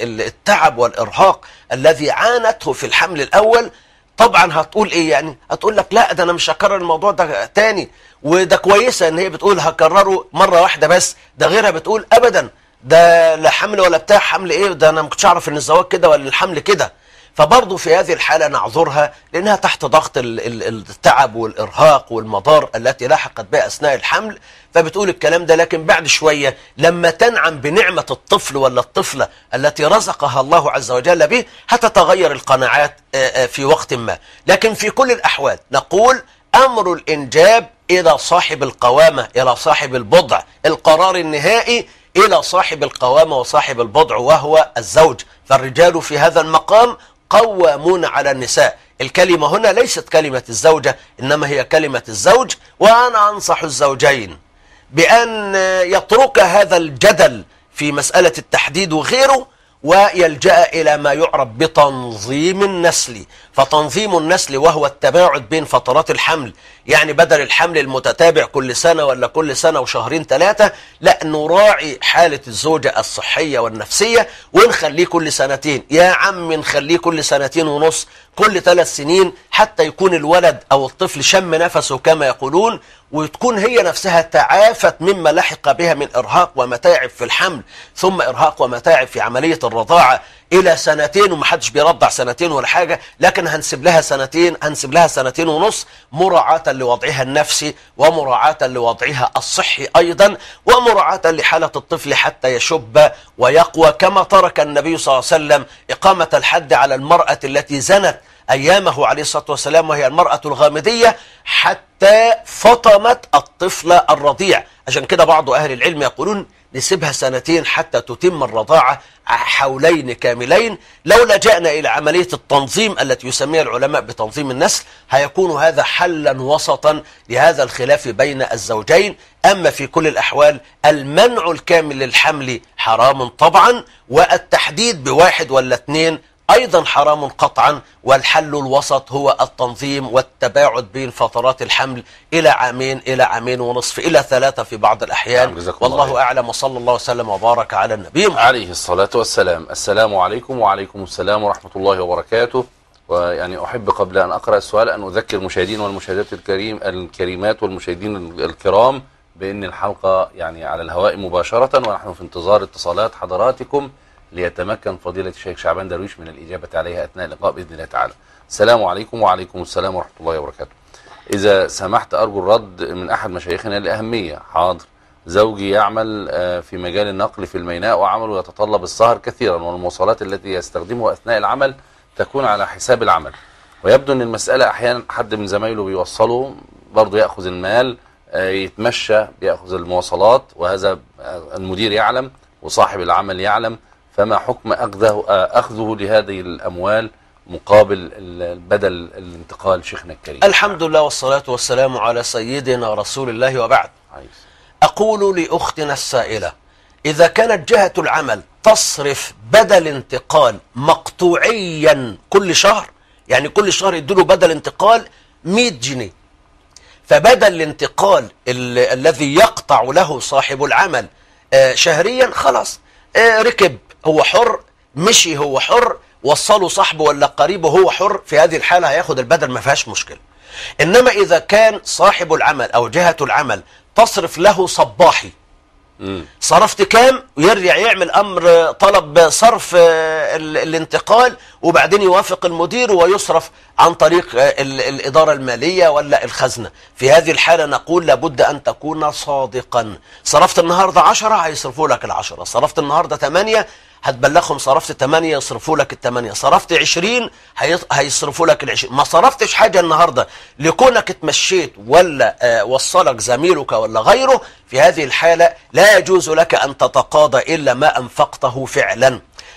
Speaker 3: التعب والارهاق الذي عانته في الحمل الاول. طبعا هتقول ايه يعني؟ هتقول لك لا ده انا مش هكرر الموضوع ده تاني، وده كويسه ان هي بتقول هكرره مره واحده بس، ده غيرها بتقول ابدا ده لا حمل ولا بتاع، حمل ايه ده انا ما كنتش اعرف ان الزواج كده ولا الحمل كده. فبرضه في هذه الحالة نعذرها لأنها تحت ضغط التعب والإرهاق والمضار التي لاحقت بها أثناء الحمل، فبتقول الكلام ده. لكن بعد شوية لما تنعم بنعمة الطفل ولا الطفلة التي رزقها الله عز وجل به هتتغير القناعات في وقت ما. لكن في كل الأحوال نقول أمر الإنجاب إلى صاحب القوامة، إلى صاحب البضع، القرار النهائي إلى صاحب القوامة وصاحب البضع وهو الزوج. فالرجال في هذا المقام قوامون على النساء. الكلمة هنا ليست كلمة الزوجة إنما هي كلمة الزوج. وأنا أنصح الزوجين بأن يترك هذا الجدل في مسألة التحديد وغيره ويلجأ إلى ما يعرف بتنظيم النسل. فتنظيم النسل وهو التباعد بين فترات الحمل، يعني بدل الحمل المتتابع كل سنة ولا كل سنة وشهرين ثلاثة، لا نراعي حالة الزوجة الصحية والنفسية ونخليه كل سنتين، يا عم نخليه كل سنتين ونص، كل 3 سنين، حتى يكون الولد أو الطفل شم نفسه كما يقولون، وتكون هي نفسها تعافت مما لحق بها من إرهاق ومتاعب في الحمل، ثم إرهاق ومتاعب في عملية الرضاعة إلى 2 سنين، ومحدش بيرضع 2 سنين ولا حاجة، لكن هنسيب لها 2 سنين، هنسيب لها 2 سنين ونص، مراعاة لوضعها النفسي ومراعاة لوضعها الصحي أيضا، ومراعاة لحالة الطفل حتى يشب ويقوى، كما ترك النبي صلى الله عليه وسلم إقامة الحد على المرأة التي زنت أيامه عليه الصلاة والسلام وهي المرأة الغامدية حتى فطمت الطفل الرضيع. عشان كده بعض أهل العلم يقولون نسيبها 2 سنين حتى تتم الرضاعة حولين كاملين. لو لجأنا إلى عملية التنظيم التي يسميها العلماء بتنظيم النسل هيكون هذا حلا وسطا لهذا الخلاف بين الزوجين. أما في كل الأحوال المنع الكامل للحمل حرام طبعا، والتحديد ب1 ولا 2 أيضا حرام قطعا، والحل الوسط هو التنظيم والتباعد بين فترات الحمل إلى 2 إلى 2.5 إلى 3 في بعض الأحيان. والله أعلم، وصلى الله وسلم وبارك على النبي
Speaker 2: عليه الصلاة والسلام. السلام عليكم. وعليكم السلام ورحمة الله وبركاته. ويعني أحب قبل أن أقرأ السؤال أن أذكر المشاهدين والمشاهدات الكريمات والمشاهدين الكرام بأن الحلقة يعني على الهواء مباشرة، ونحن في انتظار اتصالات حضراتكم ليتمكن فضيلة الشيخ شعبان درويش من الإجابة عليها أثناء اللقاء بإذن الله تعالى. السلام عليكم. وعليكم السلام ورحمة الله وبركاته. إذا سمحت أرجو الرد من أحد مشايخنا لأهمية. حاضر. زوجي يعمل في مجال النقل في الميناء، وعمله يتطلب السهر كثيرا، والمواصلات التي يستخدمها أثناء العمل تكون على حساب العمل، ويبدو أن المسألة أحيانا حد من زمايله بيوصله برضه يأخذ المال، يتمشى بيأخذ المواصلات، وهذا المدير يعلم وصاحب العمل يعلم. فما حكم أخذه لهذه الأموال مقابل بدل الانتقال شيخنا الكريم؟
Speaker 3: الحمد لله والصلاة والسلام على سيدنا رسول الله، وبعد. أقول لأختنا السائلة إذا كانت جهة العمل تصرف بدل انتقال مقطوعيا كل شهر، يعني كل شهر يديله بدل انتقال 100 جنيه، فبدل الانتقال الذي يقطع له صاحب العمل شهريا خلاص، ركب هو حر، مشي هو حر، وصله صاحبه ولا قريبه هو حر، في هذه الحالة هياخد البدل ما فيهاش مشكلة. إنما إذا كان صاحب العمل أو جهة العمل تصرف له صباحي، صرفت كام ويرجع يعمل أمر طلب صرف الانتقال، وبعدين يوافق المدير ويصرف عن طريق الإدارة المالية ولا الخزنة، في هذه الحالة نقول لابد أن تكون صادقا. صرفت النهاردة 10 هيصرفوا لك 10، صرفت النهاردة 8 هتبلغهم صرفت 8 يصرفوا لك 8، صرفت 20 هيصرفوا لك 20. ما صرفتش حاجة النهاردة لكونك اتمشيت ولا وصلك زميلك ولا غيره، في هذه الحالة لا يجوز لك أن تتقاضى إلا ما أنفقته فعلا.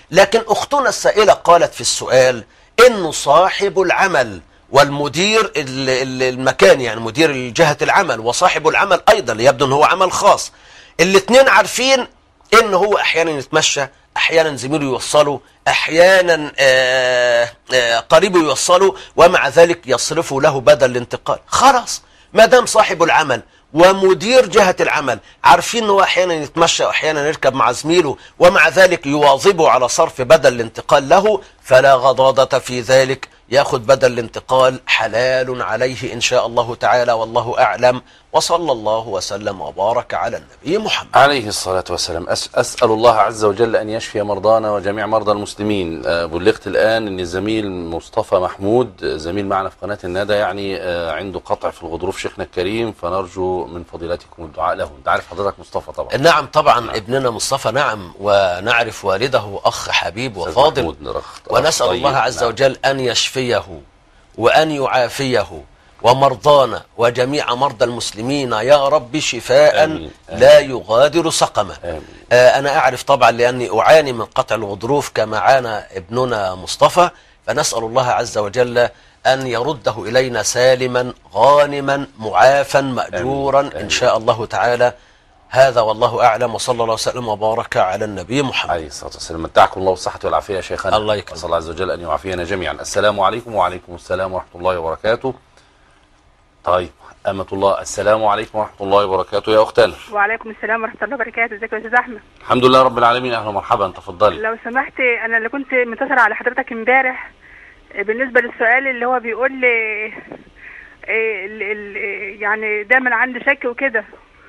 Speaker 3: لكن أختنا السائلة قالت في السؤال إنه صاحب العمل والمدير المكان، يعني مدير جهة العمل وصاحب العمل أيضا يبدو أنه هو عمل خاص، الاثنين عارفين إنه هو أحيانا يتمشى، أحيانا زميله يوصله، أحيانا قريبه يوصله، ومع ذلك يصرفوا له بدل الانتقال. خلاص ما دام صاحب العمل ومدير جهة العمل عارفين أنه أحيانا يتمشى وأحيانا يركب مع زميله، ومع ذلك يواظبوا على صرف بدل الانتقال له، فلا غضاضة في ذلك، ياخذ بدل الانتقال، حلال عليه إن شاء الله تعالى، والله أعلم. وصلى الله وسلم وبارك على النبي محمد
Speaker 2: عليه الصلاة والسلام. أسأل الله عز وجل أن يشفي مرضانا وجميع مرضى المسلمين. بلغت الآن أن الزميل مصطفى محمود زميل معنا في قناة الندى يعني عنده قطع في الغضروف شيخنا الكريم، فنرجو من فضيلتكم الدعاء له. أنت عارف حضرتك مصطفى طبعا.
Speaker 3: نعم طبعا ابننا مصطفى، نعم، ونعرف والده أخ حبيب وفاضل، ونسأل الله عز وجل أن يشفيه وأن يعافيه ومرضانا وجميع مرضى المسلمين يا رب شفاء آمين. لا يغادر سقما. أنا أعرف طبعا لأني أعاني من قطع الغضروف كما عانى ابننا مصطفى، فنسأل الله عز وجل أن يرده إلينا سالما غانما معافا مأجورا آمين. إن شاء الله تعالى. هذا والله أعلم، وصلى الله وسلم وبارك على النبي محمد
Speaker 2: عليه الصلاة والسلام. متعكم الله بالصحة والعافية يا شيخنا.
Speaker 3: الله يكرمك.
Speaker 2: أسأل الله عز وجل أن يعافينا جميعا. السلام عليكم. وعليكم السلام ورحمة الله وبركاته. طيب أمة الله، السلام عليكم ورحمة الله وبركاته يا أختنا.
Speaker 5: وعليكم السلام ورحمة الله وبركاته. ازيك يا أستاذ أحمد؟
Speaker 2: الحمد لله رب العالمين. أهلا ومرحبا، تفضلي.
Speaker 5: لو سمحت، أنا اللي كنت متصلة على حضرتك امبارح بالنسبة للسؤال اللي هو بيقول لي يعني دايما عندي شك وكده،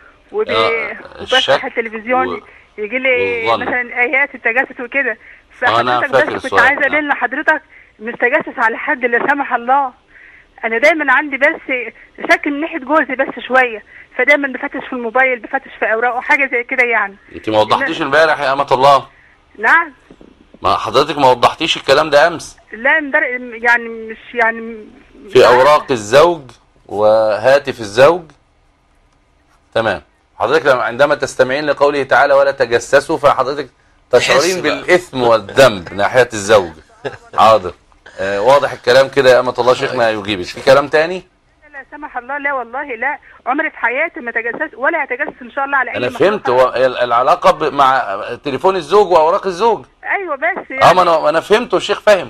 Speaker 5: وبفتح التلفزيون يجي لي مثلا آيات التجسس وكده، فحضرتك بس كنت عايزة أدل لحضرتك مش تجسس على حد لا سمح الله. انا دايما عندي بس شك من ناحيه جوزي بس شويه، فدايما بفتش في الموبايل، بفتش في اوراقه حاجه زي كده يعني.
Speaker 2: انت ما وضحتيش امبارح يا امة الله؟
Speaker 5: نعم.
Speaker 2: ما حضرتك ما وضحتيش الكلام ده امس؟
Speaker 5: لا امبارح يعني مش يعني
Speaker 2: في اوراق الزوج وهاتف الزوج. تمام. حضرتك عندما تستمعين لقوله تعالى ولا تجسسوا، فحضرتك تشعرين بالاثم والذنب ناحيه الزوج. حاضر. واضح الكلام كده يا أمة الله. شيخنا يجيبك في كلام تاني؟
Speaker 5: لا سمح الله، لا والله لا، عمري في حياتي ما تجسس ولا هتجسس ان شاء الله على اي
Speaker 2: انا فهمت. العلاقه مع تليفون الزوج واوراق الزوج.
Speaker 5: ايوه بس يعني
Speaker 2: ما انا فهمت والشيخ فاهم.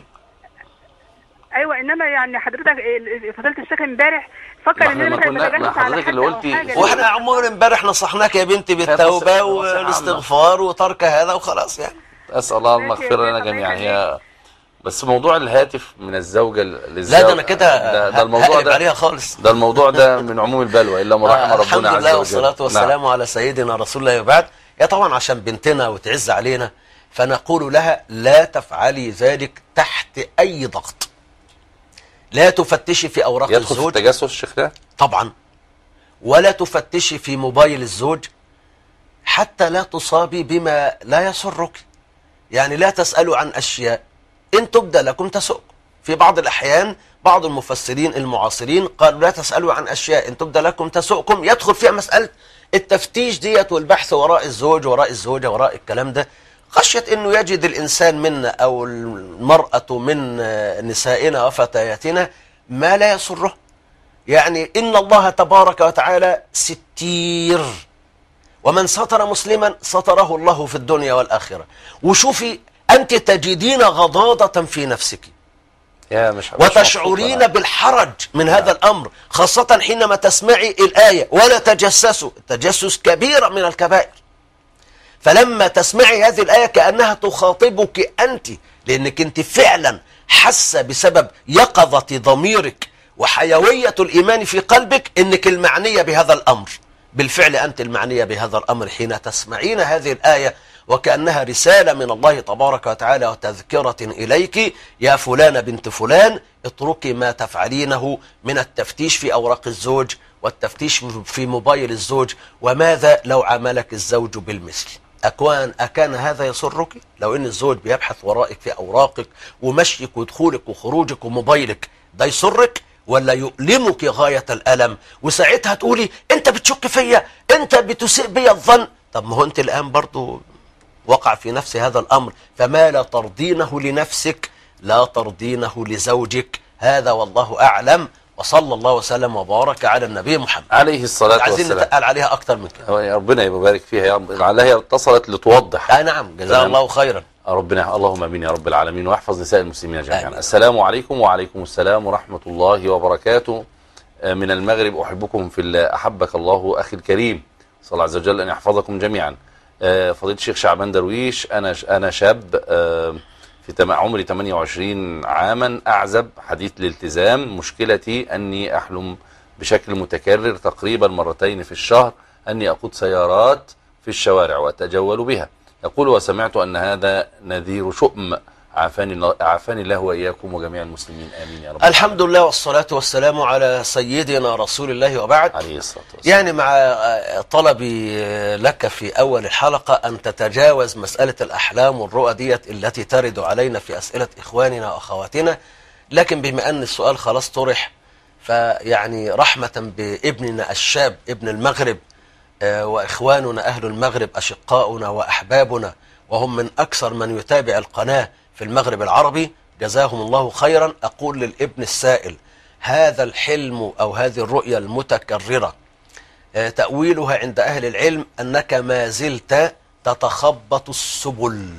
Speaker 5: ايوه انما يعني حضرتك فضيلة الشيخ امبارح فكر ان انا
Speaker 2: بتجسس على حد اللي قلتي.
Speaker 3: واحنا عموما امبارح نصحناك يا بنتي بالتوبه والاستغفار وترك هذا وخلاص يعني.
Speaker 2: اسال الله المغفره لنا جميعا. هي بس موضوع الهاتف من الزوجة للزوج،
Speaker 3: لا ده انا كده
Speaker 2: ده الموضوع ده
Speaker 3: عليها خالص.
Speaker 2: ده الموضوع ده من عموم البلوى الا ما رحم ربنا عز وجل.
Speaker 3: الحمد لله والصلاة والسلام على سيدنا رسول الله وبعد. يا طبعا عشان بنتنا وتعز علينا فنقول لها لا تفعلي ذلك تحت اي ضغط. لا تفتشي في اوراق
Speaker 2: يدخل
Speaker 3: الزوج.
Speaker 2: يدخل في التجسس الشيخ ده؟
Speaker 3: طبعا. ولا تفتشي في موبايل الزوج حتى لا تصابي بما لا يسرك. يعني لا تسألوا عن اشياء إن تبدأ لكم تسؤكم. في بعض الأحيان بعض المفسرين المعاصرين قالوا لا تسألوا عن أشياء إن تبدأ لكم تسؤكم، يدخل فيها مسألة التفتيش ديت والبحث وراء الزوج وراء الزوجة وراء الكلام ده، خشية إنه يجد الإنسان منا أو المرأة من نسائنا وفتياتنا ما لا يسره. يعني إن الله تبارك وتعالى ستير، ومن ستر مسلما ستره الله في الدنيا والآخرة. وشوفي أنت تجدين غضاضة في نفسك وتشعرين بالحرج من هذا الأمر، خاصة حينما تسمعي الآية ولا تجسسوا. التجسس كبيرة من الكبائر، فلما تسمعي هذه الآية كأنها تخاطبك أنت، لأنك أنت فعلا حاسة بسبب يقظة ضميرك وحيوية الإيمان في قلبك أنك المعنية بهذا الأمر. بالفعل أنت المعنية بهذا الأمر حين تسمعين هذه الآية، وكأنها رسالة من الله تبارك وتعالى وتذكرة إليك يا فلان بنت فلان، اتركي ما تفعلينه من التفتيش في أوراق الزوج والتفتيش في موبايل الزوج. وماذا لو عملك الزوج بالمثل؟ أكان هذا يسرك؟ لو أن الزوج بيبحث ورائك في أوراقك ومشيك ودخولك وخروجك وموبايلك، ده يسرك ولا يؤلمك غاية الألم؟ وساعتها تقولي أنت بتشك فيا، أنت بتسيء بي الظن. طب ما هو أنت الآن برضو وقع في نفس هذا الأمر، فما لا ترضينه لنفسك لا ترضينه لزوجك. هذا والله أعلم، وصلى الله وسلم وبارك على النبي محمد
Speaker 2: عليه الصلاة والسلام.
Speaker 3: عايزين نتقل عليها أكتر من كده.
Speaker 2: ربنا يبارك فيها يا رب، لعلها اتصلت لتوضح.
Speaker 3: نعم، جزاه الله خيرا.
Speaker 2: ربنا اللهم امين يا رب العالمين، واحفظ نساء المسلمين جميعا. السلام عليكم. وعليكم السلام ورحمة الله وبركاته. من المغرب، أحبكم في الله، أحبك الله أخي الكريم، صلى الله عز وجل أن يحفظكم جميعا. فضيلة الشيخ شعبان درويش، أنا شاب في عمري 28 عاما، أعزب، حديث الالتزام. مشكلتي أني أحلم بشكل متكرر تقريبا مرتين في الشهر أني أقود سيارات في الشوارع وأتجول بها. يقول: وسمعت أن هذا نذير شؤم، عافاني الله وإياكم وجميع المسلمين، آمين يا رب.
Speaker 3: الحمد لله والصلاة والسلام على سيدنا رسول الله، وبعد.
Speaker 2: عليه الصلاة والسلام.
Speaker 3: يعني مع طلبي لك في أول الحلقة أن تتجاوز مسألة الأحلام والرؤى ديت التي ترد علينا في أسئلة إخواننا وأخواتنا، لكن بما أن السؤال خلاص طرح، فيعني رحمة بابننا الشاب ابن المغرب، وإخواننا أهل المغرب أشقاؤنا وأحبابنا، وهم من أكثر من يتابع القناة في المغرب العربي، جزاهم الله خيرا. أقول للابن السائل: هذا الحلم أو هذه الرؤية المتكررة تأويلها عند أهل العلم أنك ما زلت تتخبط السبل،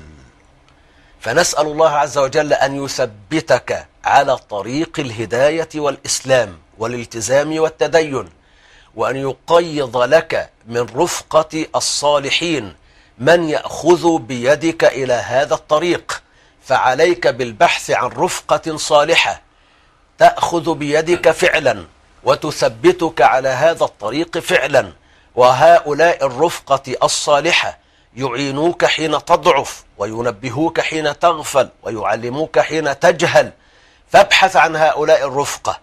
Speaker 3: فنسأل الله عز وجل أن يثبتك على طريق الهداية والإسلام والالتزام والتدين، وأن يقيض لك من رفقة الصالحين من يأخذ بيدك إلى هذا الطريق. فعليك بالبحث عن رفقة صالحة تأخذ بيدك فعلا وتثبتك على هذا الطريق فعلا، وهؤلاء الرفقة الصالحة يعينوك حين تضعف، وينبهوك حين تغفل، ويعلموك حين تجهل. فابحث عن هؤلاء الرفقة،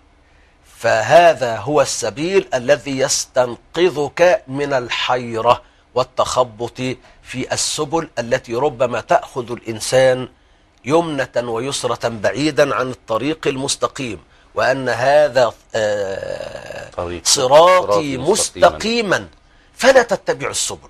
Speaker 3: فهذا هو السبيل الذي يستنقذك من الحيرة والتخبط في السبل التي ربما تأخذ الإنسان يمنة ويسرة بعيدا عن الطريق المستقيم، وأن هذا صراطي مستقيما فلا تتبع السبل.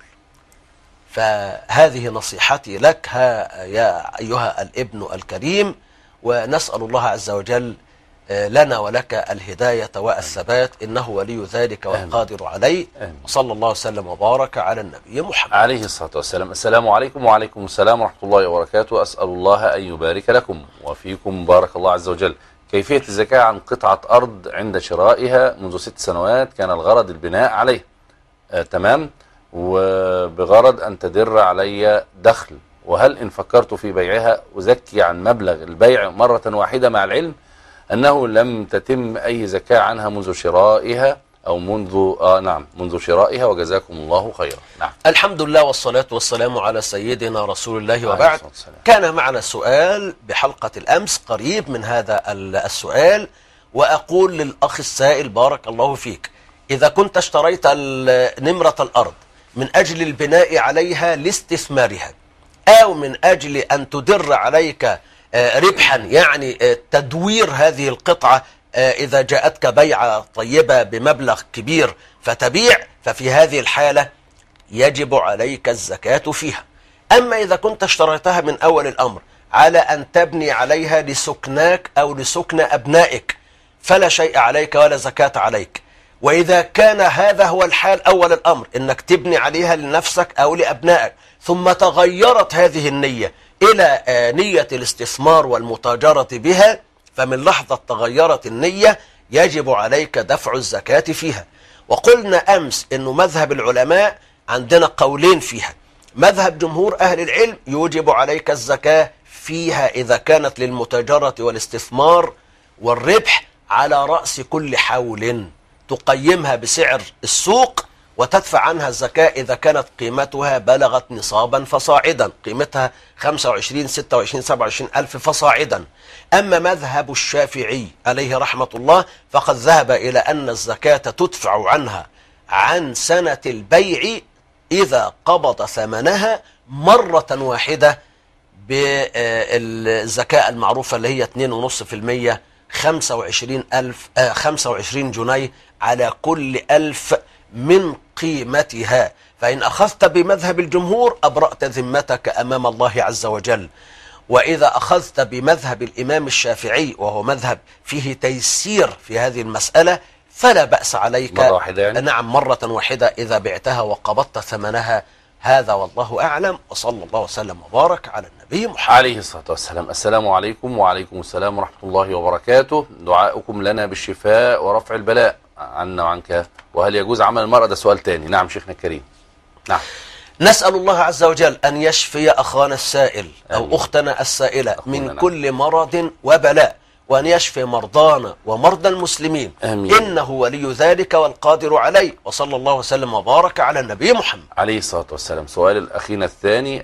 Speaker 3: فهذه نصيحتي لك يا أيها الابن الكريم، ونسأل الله عز وجل لنا ولك الهداية والثبات، إنه ولي ذلك والقادر عليه. وصلى الله وسلم وبارك على النبي محمد
Speaker 2: عليه الصلاة والسلام. السلام عليكم. وعليكم السلام ورحمة الله وبركاته. أسأل الله أن يبارك لكم وفيكم، بارك الله عز وجل. كيفية الزكاة عن قطعة أرض عند شرائها منذ 6 سنوات، كان الغرض البناء عليه، تمام، وبغرض أن تدر علي دخل، وهل إن فكرت في بيعها أزكي عن مبلغ البيع مرة واحدة، مع العلم أنه لم تتم أي زكاة عنها منذ شرائها أو منذ شرائها، وجزاكم الله خيرا. نعم.
Speaker 3: الحمد لله والصلاة والسلام على سيدنا رسول الله، وبعد. كان معنا سؤال بحلقة الأمس قريب من هذا السؤال، وأقول للأخ السائل: بارك الله فيك، إذا كنت اشتريت نمرة الأرض من أجل البناء عليها لاستثمارها، أو من أجل أن تدر عليك ربحا، يعني تدوير هذه القطعة إذا جاءتك بيعة طيبة بمبلغ كبير فتبيع، ففي هذه الحالة يجب عليك الزكاة فيها. أما إذا كنت اشتريتها من أول الأمر على أن تبني عليها لسكناك أو لسكن أبنائك، فلا شيء عليك ولا زكاة عليك. وإذا كان هذا هو الحال أول الأمر، إنك تبني عليها لنفسك أو لأبنائك، ثم تغيرت هذه النية إلى نية الاستثمار والمتاجرة بها، فمن لحظة تغيرت النية يجب عليك دفع الزكاة فيها. وقلنا أمس إنه مذهب العلماء عندنا قولين فيها. مذهب جمهور أهل العلم يوجب عليك الزكاة فيها إذا كانت للمتاجرة والاستثمار والربح على رأس كل حول، تقيمها بسعر السوق وتدفع عنها الزكاة إذا كانت قيمتها بلغت نصابا فصاعدا، قيمتها 25 26 27 ألف فصاعدا. أما مذهب الشافعي عليه رحمة الله فقد ذهب إلى أن الزكاة تدفع عنها عن سنة البيع إذا قبض ثمنها مرة واحدة بالزكاة المعروفة اللي هي 2.5%، 25 جنيه على كل 1000 من قيمتها. فإن أخذت بمذهب الجمهور أبرأت ذمتك أمام الله عز وجل، وإذا أخذت بمذهب الإمام الشافعي وهو مذهب فيه تيسير في هذه المسألة فلا بأس عليك
Speaker 2: مرة واحدة يعني؟
Speaker 3: نعم، مرة واحدة إذا بعتها وقبضت ثمنها. هذا والله أعلم، وصلى الله وسلم وبارك على النبي محمد
Speaker 2: عليه الصلاة والسلام. السلام عليكم. وعليكم السلام ورحمة الله وبركاته. دعاؤكم لنا بالشفاء ورفع البلاء عنا وعنك. وهل يجوز عمل المرأة؟ ده سؤال تاني. نعم شيخنا الكريم. نعم.
Speaker 3: نسأل الله عز وجل أن يشفي أخانا السائل أو
Speaker 2: آمين.
Speaker 3: أختنا السائلة من
Speaker 2: نعم.
Speaker 3: كل مرض وبلاء، وأن يشفي مرضانا ومرضى المسلمين.
Speaker 2: آمين.
Speaker 3: إنه ولي ذلك والقادر عليه، وصلى الله وسلم وبارك على النبي محمد
Speaker 2: عليه الصلاة والسلام. سؤال أخينا الثاني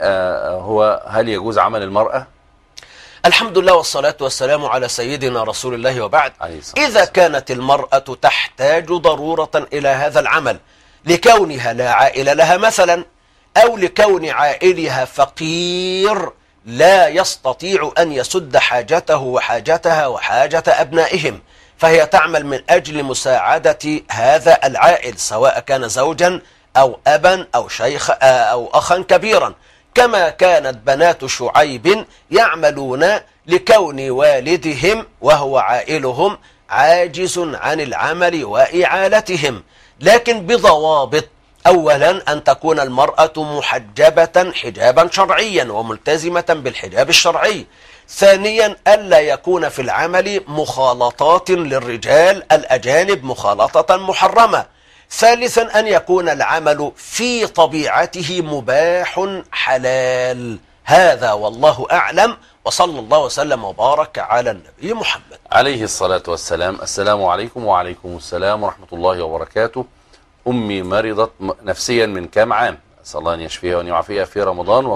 Speaker 2: هو هل يجوز عمل المرأة؟
Speaker 3: الحمد لله والصلاة والسلام على سيدنا رسول الله، وبعد.
Speaker 2: عليه الصلاة
Speaker 3: إذا كانت المرأة تحتاج ضرورة إلى هذا العمل لكونها لا عائل لها مثلا، أو لكون عائلها فقير لا يستطيع أن يسد حاجته وحاجتها وحاجة أبنائهم، فهي تعمل من أجل مساعدة هذا العائل، سواء كان زوجا أو أبا أو شيخ أو أخا كبيرا، كما كانت بنات شعيب يعملون لكون والدهم وهو عائلهم عاجز عن العمل وإعالتهم، لكن بضوابط. أولا أن تكون المرأة محجبة حجابا شرعيا وملتزمة بالحجاب الشرعي. ثانيا ألا يكون في العمل مخالطات للرجال الأجانب مخالطة محرمة. ثالثا أن يكون العمل في طبيعته مباح حلال. هذا والله أعلم، وصلى الله وسلم وبارك على النبي محمد
Speaker 2: عليه الصلاة والسلام. السلام عليكم. وعليكم السلام ورحمة الله وبركاته. أمي مرضت نفسيا من كام عام، أسأل الله أن يشفيها وأن يعافيها في رمضان،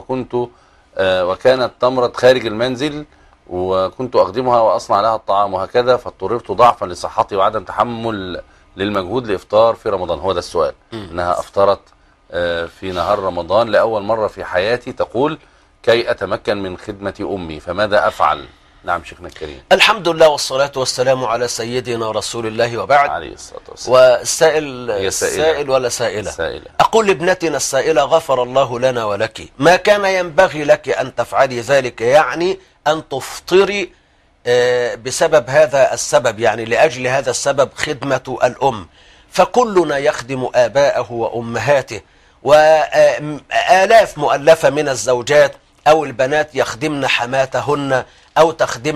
Speaker 2: وكانت تمرض خارج المنزل، وكنت أخدمها وأصنع لها الطعام وهكذا، فاضطررت ضعفا لصحتي وعدم تحمل للمجهود لإفطار في رمضان. هو ده السؤال. إنها أفطرت في نهار رمضان لأول مرة في حياتي، تقول كي أتمكن من خدمة أمي فماذا أفعل؟ نعم شيخنا الكريم.
Speaker 3: الحمد لله والصلاة والسلام على سيدنا رسول الله، وبعد.
Speaker 2: عليه الصلاة والسلام.
Speaker 3: والسائل ولا سائلة؟
Speaker 2: سائلة.
Speaker 3: أقول لابنتنا السائلة: غفر الله لنا ولك، ما كان ينبغي لك أن تفعلي ذلك، يعني أن تفطري بسبب هذا السبب، يعني لأجل هذا السبب خدمة الأم، فكلنا يخدم آباءه وأمهاته، وآلاف مؤلفة من الزوجات أو البنات يخدمن حماتهن أو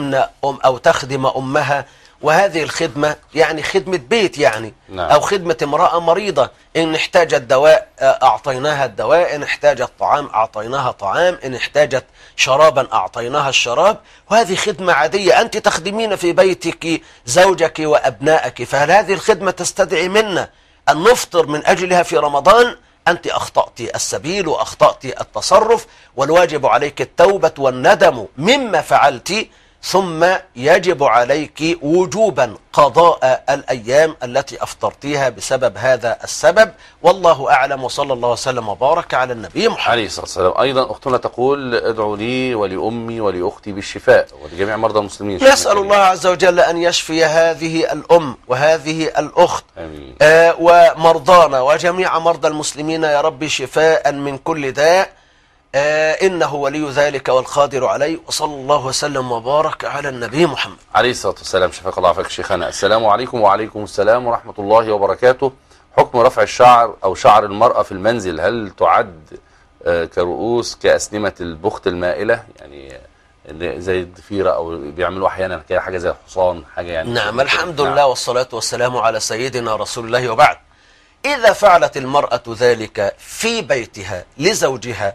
Speaker 3: تخدم أمها، وهذه الخدمة يعني خدمة بيت يعني.
Speaker 2: نعم.
Speaker 3: أو خدمة امرأة مريضة، إن احتاجت دواء أعطيناها الدواء، إن احتاجت طعام أعطيناها طعام، إن احتاجت شرابا أعطيناها الشراب، وهذه خدمة عادية. أنت تخدمين في بيتك زوجك وأبنائك، فهل هذه الخدمة تستدعي منا أن نفطر من أجلها في رمضان؟ أنت أخطأت السبيل وأخطأت التصرف، والواجب عليك التوبة والندم مما فعلت، ثم يجب عليك وجوبا قضاء الأيام التي أفطرتيها بسبب هذا السبب، والله أعلم، وصلى الله وسلم وبارك على النبي محمد
Speaker 2: عليه الصلاة والسلام. أيضا أختنا تقول ادعوا لي ولأمي ولأختي بالشفاء ولجميع مرضى المسلمين.
Speaker 3: نسأل الله عز وجل أن يشفي هذه الأم وهذه الأخت.
Speaker 2: آمين.
Speaker 3: ومرضانا وجميع مرضى المسلمين يا رب شفاء من كل داء، إنه ولي ذلك والقادر عليه، وصلى الله وسلم وبارك على النبي محمد
Speaker 2: عليه الصلاة والسلام. شفاك الله وعافاك شيخنا. السلام عليكم. وعليكم السلام ورحمة الله وبركاته. حكم رفع الشعر أو شعر المرأة في المنزل، هل تعد كرؤوس كأسنمة البخت المائلة، يعني زي الضفيرة، أو بيعملوا أحيانا كده حاجة زي الحصان، حاجة يعني؟
Speaker 3: نعم، الحمد لله والصلاة والسلام على سيدنا رسول الله، وبعد. إذا فعلت المرأة ذلك في بيتها لزوجها،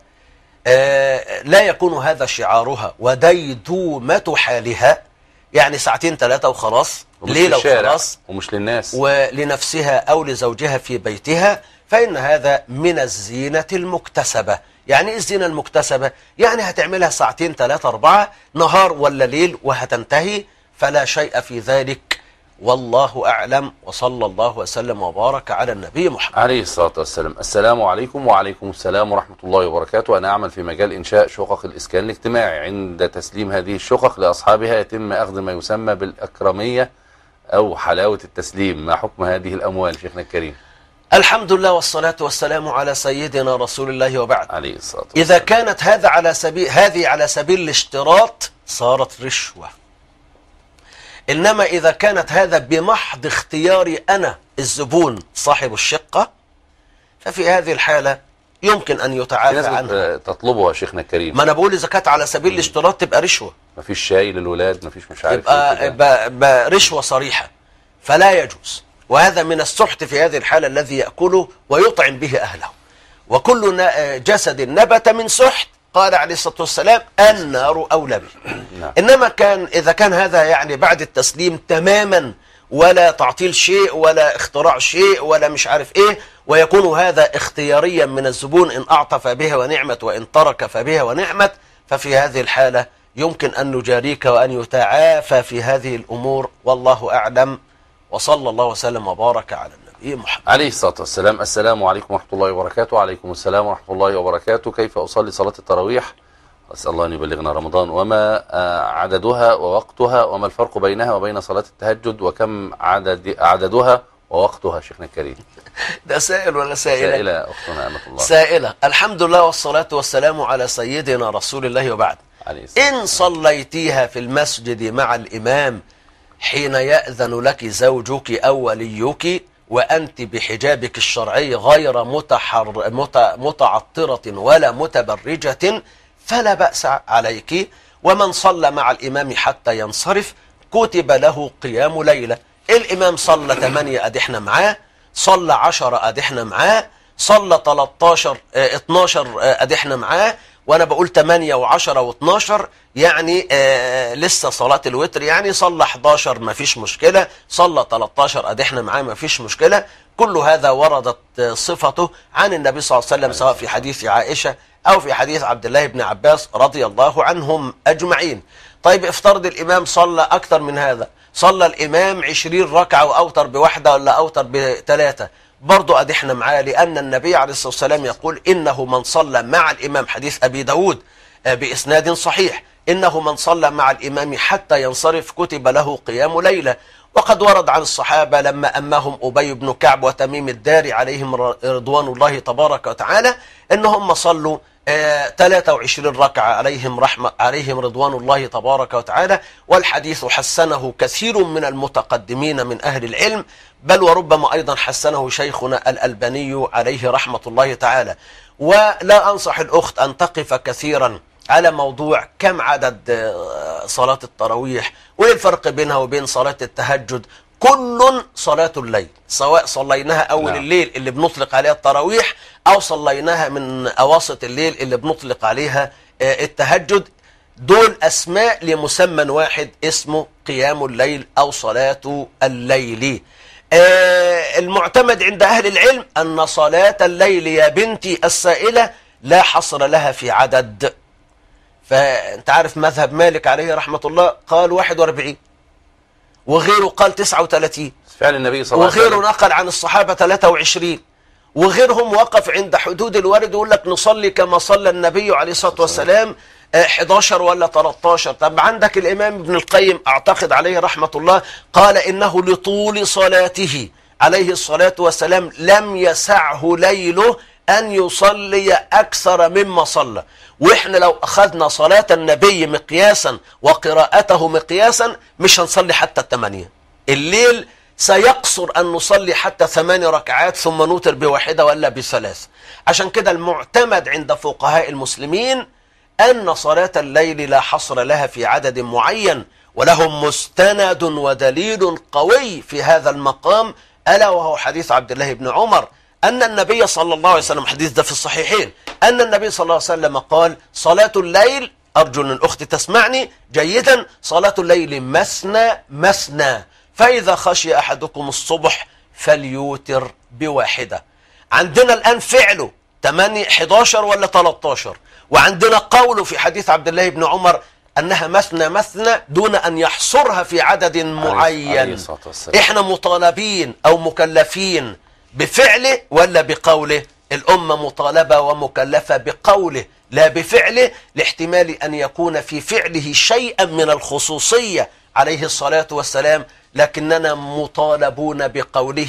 Speaker 3: لا يكون هذا شعارها وديدومة حالها، يعني ساعتين ثلاثة وخلاص، ليلة وخلاص،
Speaker 2: ومش للناس
Speaker 3: ولنفسها أو لزوجها في بيتها، فإن هذا من الزينة المكتسبة. يعني إيه الزينة المكتسبة؟ يعني هتعملها ساعتين ثلاثة أربعة، نهار ولا ليل، وهتنتهي، فلا شيء في ذلك، والله أعلم، وصلى الله وسلم وبارك على النبي محمد
Speaker 2: عليه الصلاة والسلام. السلام عليكم. وعليكم السلام ورحمة الله وبركاته. أنا أعمل في مجال إنشاء شقق الإسكان الاجتماعي. عند تسليم هذه الشقق لأصحابها يتم أخذ ما يسمى بالأكرمية أو حلاوة التسليم. ما حكم هذه الأموال شيخنا الكريم؟
Speaker 3: الحمد لله والصلاة والسلام على سيدنا رسول الله وبعد.
Speaker 2: عليه الصلاة والسلام.
Speaker 3: إذا كانت هذه على سبيل الاشتراط صارت رشوة. إنما إذا كانت هذا بمحض اختياري أنا الزبون صاحب الشقة، ففي هذه الحالة يمكن أن يتعافى عنها.
Speaker 2: تطلبها شيخنا الكريم.
Speaker 3: ما أنا بقول إذا كانت على سبيل الاشتراط تبقى رشوة.
Speaker 2: مفيش شاي للولاد، مفيش مش عارف
Speaker 3: يبقى رشوة صريحة، فلا يجوز. وهذا من السحت في هذه الحالة الذي يأكله ويطعم به أهله. وكل جسد نبت من سحت قال عليه الصلاة والسلام النار أولى به. إنما إذا كان هذا يعني بعد التسليم تماما، ولا تعطيل شيء ولا اختراع شيء ولا مش عارف إيه، ويكون هذا اختياريا من الزبون، إن أعطى فبها ونعمت وإن ترك فبها ونعمت، ففي هذه الحالة يمكن أن نجاريك وأن يتعافى في هذه الأمور، والله أعلم. وصلى الله وسلم وبارك على النبي محمد
Speaker 2: عليه الصلاة والسلام. السلام عليكم ورحمة الله وبركاته. وعليكم السلام ورحمة الله وبركاته. كيف أصلي صلاة التراويح؟ أسأل الله أن يبلغنا رمضان. وما عددها ووقتها، وما الفرق بينها وبين صلاة التهجد، وكم عددها ووقتها شيخنا الكريم؟
Speaker 3: ده سائل ولا سائلة؟
Speaker 2: سائلة أختنا أمة الله.
Speaker 3: سائلة. الحمد لله والصلاة والسلام على سيدنا رسول الله وبعد. إن صليتيها في المسجد مع الإمام حين يأذن لك زوجك أو وليك وأنت بحجابك الشرعي غير متعطرة ولا متبرجة فلا بأس عليك. ومن صلى مع الإمام حتى ينصرف كتب له قيام ليلة. الإمام صلى 8 أدحنا معاه، صلى 10 أدحنا معاه، صلى 12 أدحنا معاه، وأنا بقول 8 و10 و12 يعني لسه صلاة الوتر، يعني صلى 11 ما فيش مشكلة، صلى 13 أدحنا معاه ما فيش مشكلة. كل هذا وردت صفته عن النبي صلى الله عليه وسلم، سواء في حديث عائشة أو في حديث عبد الله بن عباس رضي الله عنهم أجمعين. طيب افترض الإمام صلى أكثر من هذا، صلى الإمام 20 ركعة وأوتر بواحدة ولا أوتر ب3، برضو أدحنا معاه، لأن النبي عليه الصلاة والسلام يقول إنه من صلى مع الإمام، حديث أبي داود بإسناد صحيح، إنه من صلى مع الإمام حتى ينصرف كتب له قيام ليلة. وقد ورد عن الصحابة لما أمهم أبي بن كعب وتميم الداري عليهم رضوان الله تبارك وتعالى إنهم صلوا 23 ركعة عليهم رضوان الله تبارك وتعالى. والحديث حسنه كثير من المتقدمين من أهل العلم، بل وربما أيضا حسنه شيخنا الألباني عليه رحمة الله تعالى. ولا أنصح الأخت أن تقف كثيرا على موضوع كم عدد صلاة التراويح وإيه الفرق بينها وبين صلاة التهجد. كل صلاة الليل، سواء صليناها أول الليل اللي بنطلق عليها التراويح، أو صليناها من أواسط الليل اللي بنطلق عليها التهجد، دول أسماء لمسمى واحد اسمه قيام الليل أو صلاة الليل. المعتمد عند أهل العلم أن صلاة الليل يا بنتي السائلة لا حصر لها في عدد. فأنت عارف مذهب مالك عليه رحمة الله قال 41، وغيره قال 39،
Speaker 2: فعل النبي صلى الله عليه وسلم،
Speaker 3: وغيره نقل عن الصحابة 23، وغيرهم وقف عند حدود الوارد يقول لك نصلي كما صلى النبي عليه الصلاة والسلام 11 ولا 13. طب عندك الإمام ابن القيم أعتقد عليه رحمة الله قال إنه لطول صلاته عليه الصلاة والسلام لم يسعه ليله أن يصلي أكثر مما صلى. وإحنا لو أخذنا صلاة النبي مقياسا وقراءته مقياسا مش هنصلي حتى 8. الليل سيقصر أن نصلي حتى 8 ركعات ثم نوتر ب1 ولا ب3. عشان كده المعتمد عند فقهاء المسلمين أن صلاة الليل لا حصر لها في عدد معين، ولهم مستند ودليل قوي في هذا المقام، ألا وهو حديث عبد الله بن عمر أن النبي صلى الله عليه وسلم، حديث ده في الصحيحين، أن النبي صلى الله عليه وسلم قال صلاة الليل، أرجو أن الأخت تسمعني جيدا، صلاة الليل مثنى مثنى، فإذا خشي أحدكم الصبح فليوتر ب1. عندنا الآن فعله 8 11 ولا 13، وعندنا قوله في حديث عبد الله بن عمر أنها مثنى مثنى دون أن يحصرها في عدد معين. إحنا مطالبين أو مكلفين بفعله ولا بقوله؟ الأمة مطالبة ومكلفة بقوله لا بفعله، لاحتمال أن يكون في فعله شيئا من الخصوصية عليه الصلاة والسلام، لكننا مطالبون بقوله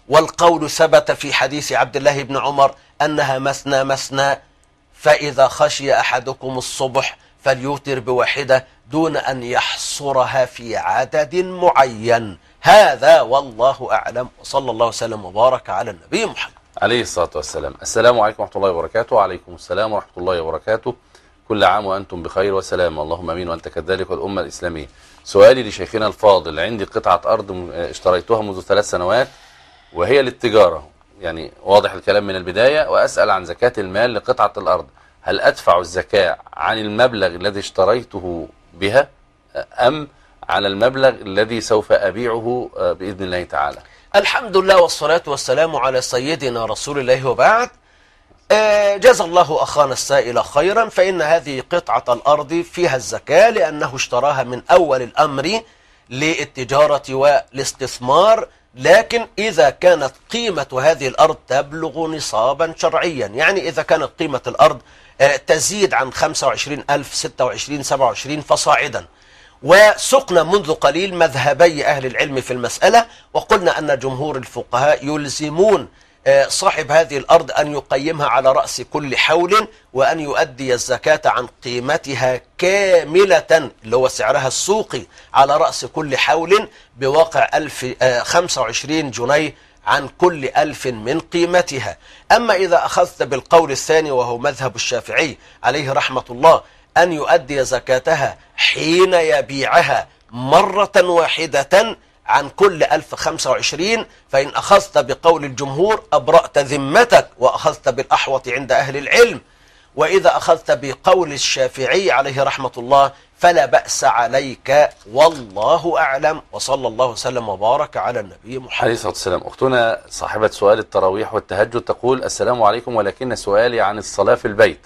Speaker 3: والقول ثبت في حديث عبد الله بن عمر أنها مثنى مثنى، فإذا خشي أحدكم الصبح فليوتر بواحدة دون أن يحصرها في عدد معين. هذا والله أعلم، وصلى الله وسلم وبارك على النبي محمد
Speaker 2: عليه الصلاة والسلام. السلام عليكم ورحمة الله وبركاته. وعليكم السلام ورحمة الله وبركاته. كل عام وأنتم بخير وسلام، اللهم أمين وأنت كذلك والأمة الإسلامية. سؤالي لشيخنا الفاضل: عندي قطعة أرض اشتريتها منذ 3 سنوات وهي للتجارة، يعني واضح الكلام من البداية، وأسأل عن زكاة المال لقطعة الأرض. هل أدفع الزكاة عن المبلغ الذي اشتريته بها أم على المبلغ الذي سوف أبيعه بإذن الله تعالى؟
Speaker 3: الحمد لله والصلاة والسلام على سيدنا رسول الله، وبعد. جزا الله أخانا السائل خيرا، فإن هذه قطعة الأرض فيها الزكاة لأنه اشتراها من أول الأمر للتجارة والاستثمار، لكن إذا كانت قيمة هذه الأرض تبلغ نصابا شرعيا، يعني إذا كانت قيمة الأرض تزيد عن 25,000 26 27 فصاعدا. وسقنا منذ قليل مذهبي أهل العلم في المسألة، وقلنا أن جمهور الفقهاء يلزمون صاحب هذه الأرض أن يقيمها على رأس كل حول، وأن يؤدي الزكاة عن قيمتها كاملة اللي هو سعرها السوقي على رأس كل حول بواقع 25 جنيه عن كل 1000 من قيمتها. أما إذا أخذت بالقول الثاني وهو مذهب الشافعي عليه رحمة الله أن يؤدي زكاتها حين يبيعها مرة واحدة عن كل 1025، فإن أخذت بقول الجمهور أبرأت ذمتك وأخذت بالأحوط عند أهل العلم، وإذا أخذت بقول الشافعي عليه رحمة الله فلا بأس عليك، والله أعلم، وصلى الله وسلم وبارك على النبي محمد
Speaker 2: عليه الصلاة والسلام. أختنا صاحبة سؤال التراويح والتهجد تقول: السلام عليكم، ولكن سؤالي عن الصلاة في البيت،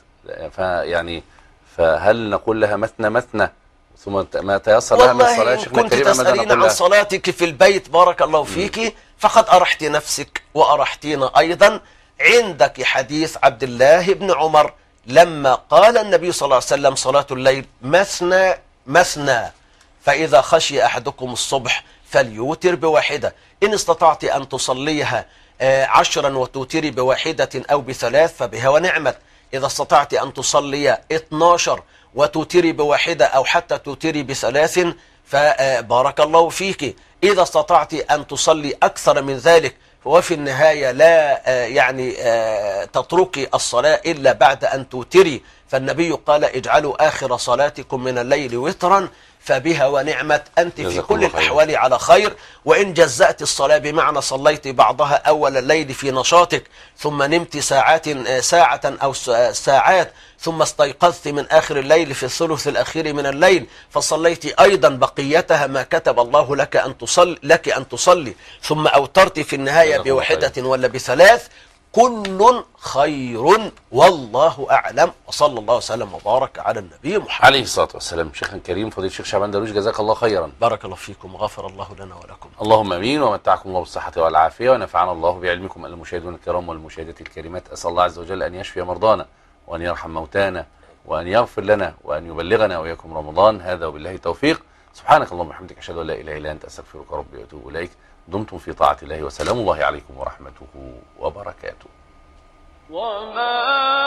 Speaker 2: فهل نقول لها مثنى مثنى ثم ما تيسر لها من الصلاة؟
Speaker 3: شيخنا كنت تسألين عن صلاتك في البيت، بارك الله فيك، فقد أرحت نفسك وأرحتينا أيضا. عندك حديث عبد الله بن عمر لما قال النبي صلى الله عليه وسلم: صلاة الليل مثنى مثنى، فإذا خشي أحدكم الصبح فليوتر بواحدة، إن استطعت أن تصليها 10 وتوتري بواحدة أو ب3 فبها ونعمت، إذا استطعت أن تصلي 12 وتوتري بواحدة أو حتى توتري ب3 فبارك الله فيك، إذا استطعت أن تصلي أكثر من ذلك وفي النهاية لا تتركي الصلاة إلا بعد أن توتري، فالنبي قال: اجعلوا آخر صلاتكم من الليل وترا فبها ونعمت، أنت في كل الأحوال على خير. وإن جزأت الصلاة بمعنى صليت بعضها أول الليل في نشاطك ثم نمت ساعة أو ساعات ثم استيقظت من آخر الليل في الثلث الأخير من الليل فصليت أيضا بقيتها ما كتب الله لك أن تصلي ثم أوترت في النهاية بواحدة ولا ب3، كل خير والله أعلم، وصلى الله وسلم وبارك على النبي محمد
Speaker 2: عليه الصلاة والسلام. شيخنا الكريم فضيلة الشيخ شعبان درويش، جزاك الله خيرا.
Speaker 3: بارك الله فيكم وغفر الله لنا ولكم.
Speaker 2: اللهم امين، ومتعكم الله بالصحة والعافية، ونفعنا الله بعلمكم المشاهدون الكرام والمشاهدات الكريمات. أسأل الله عز وجل أن يشفي مرضانا وأن يرحم موتانا وأن يغفر لنا وأن يبلغنا وإياكم رمضان. هذا وبالله التوفيق. سبحانك اللهم وبحمدك، أشهد أن لا إله إلا أنت، أستغفرك ربي وأتوب إليك. دمتم في طاعة الله، وسلام الله عليكم ورحمته وبركاته.
Speaker 1: وما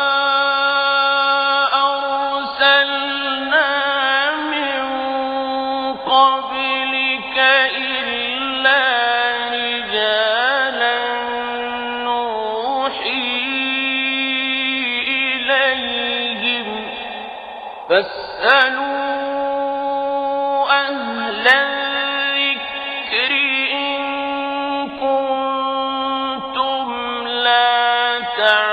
Speaker 1: أرسلنا من قبلك إلا رجالا نوحي إليهم فاسألوا أهل الذكر إن كنتم لا تعلمون.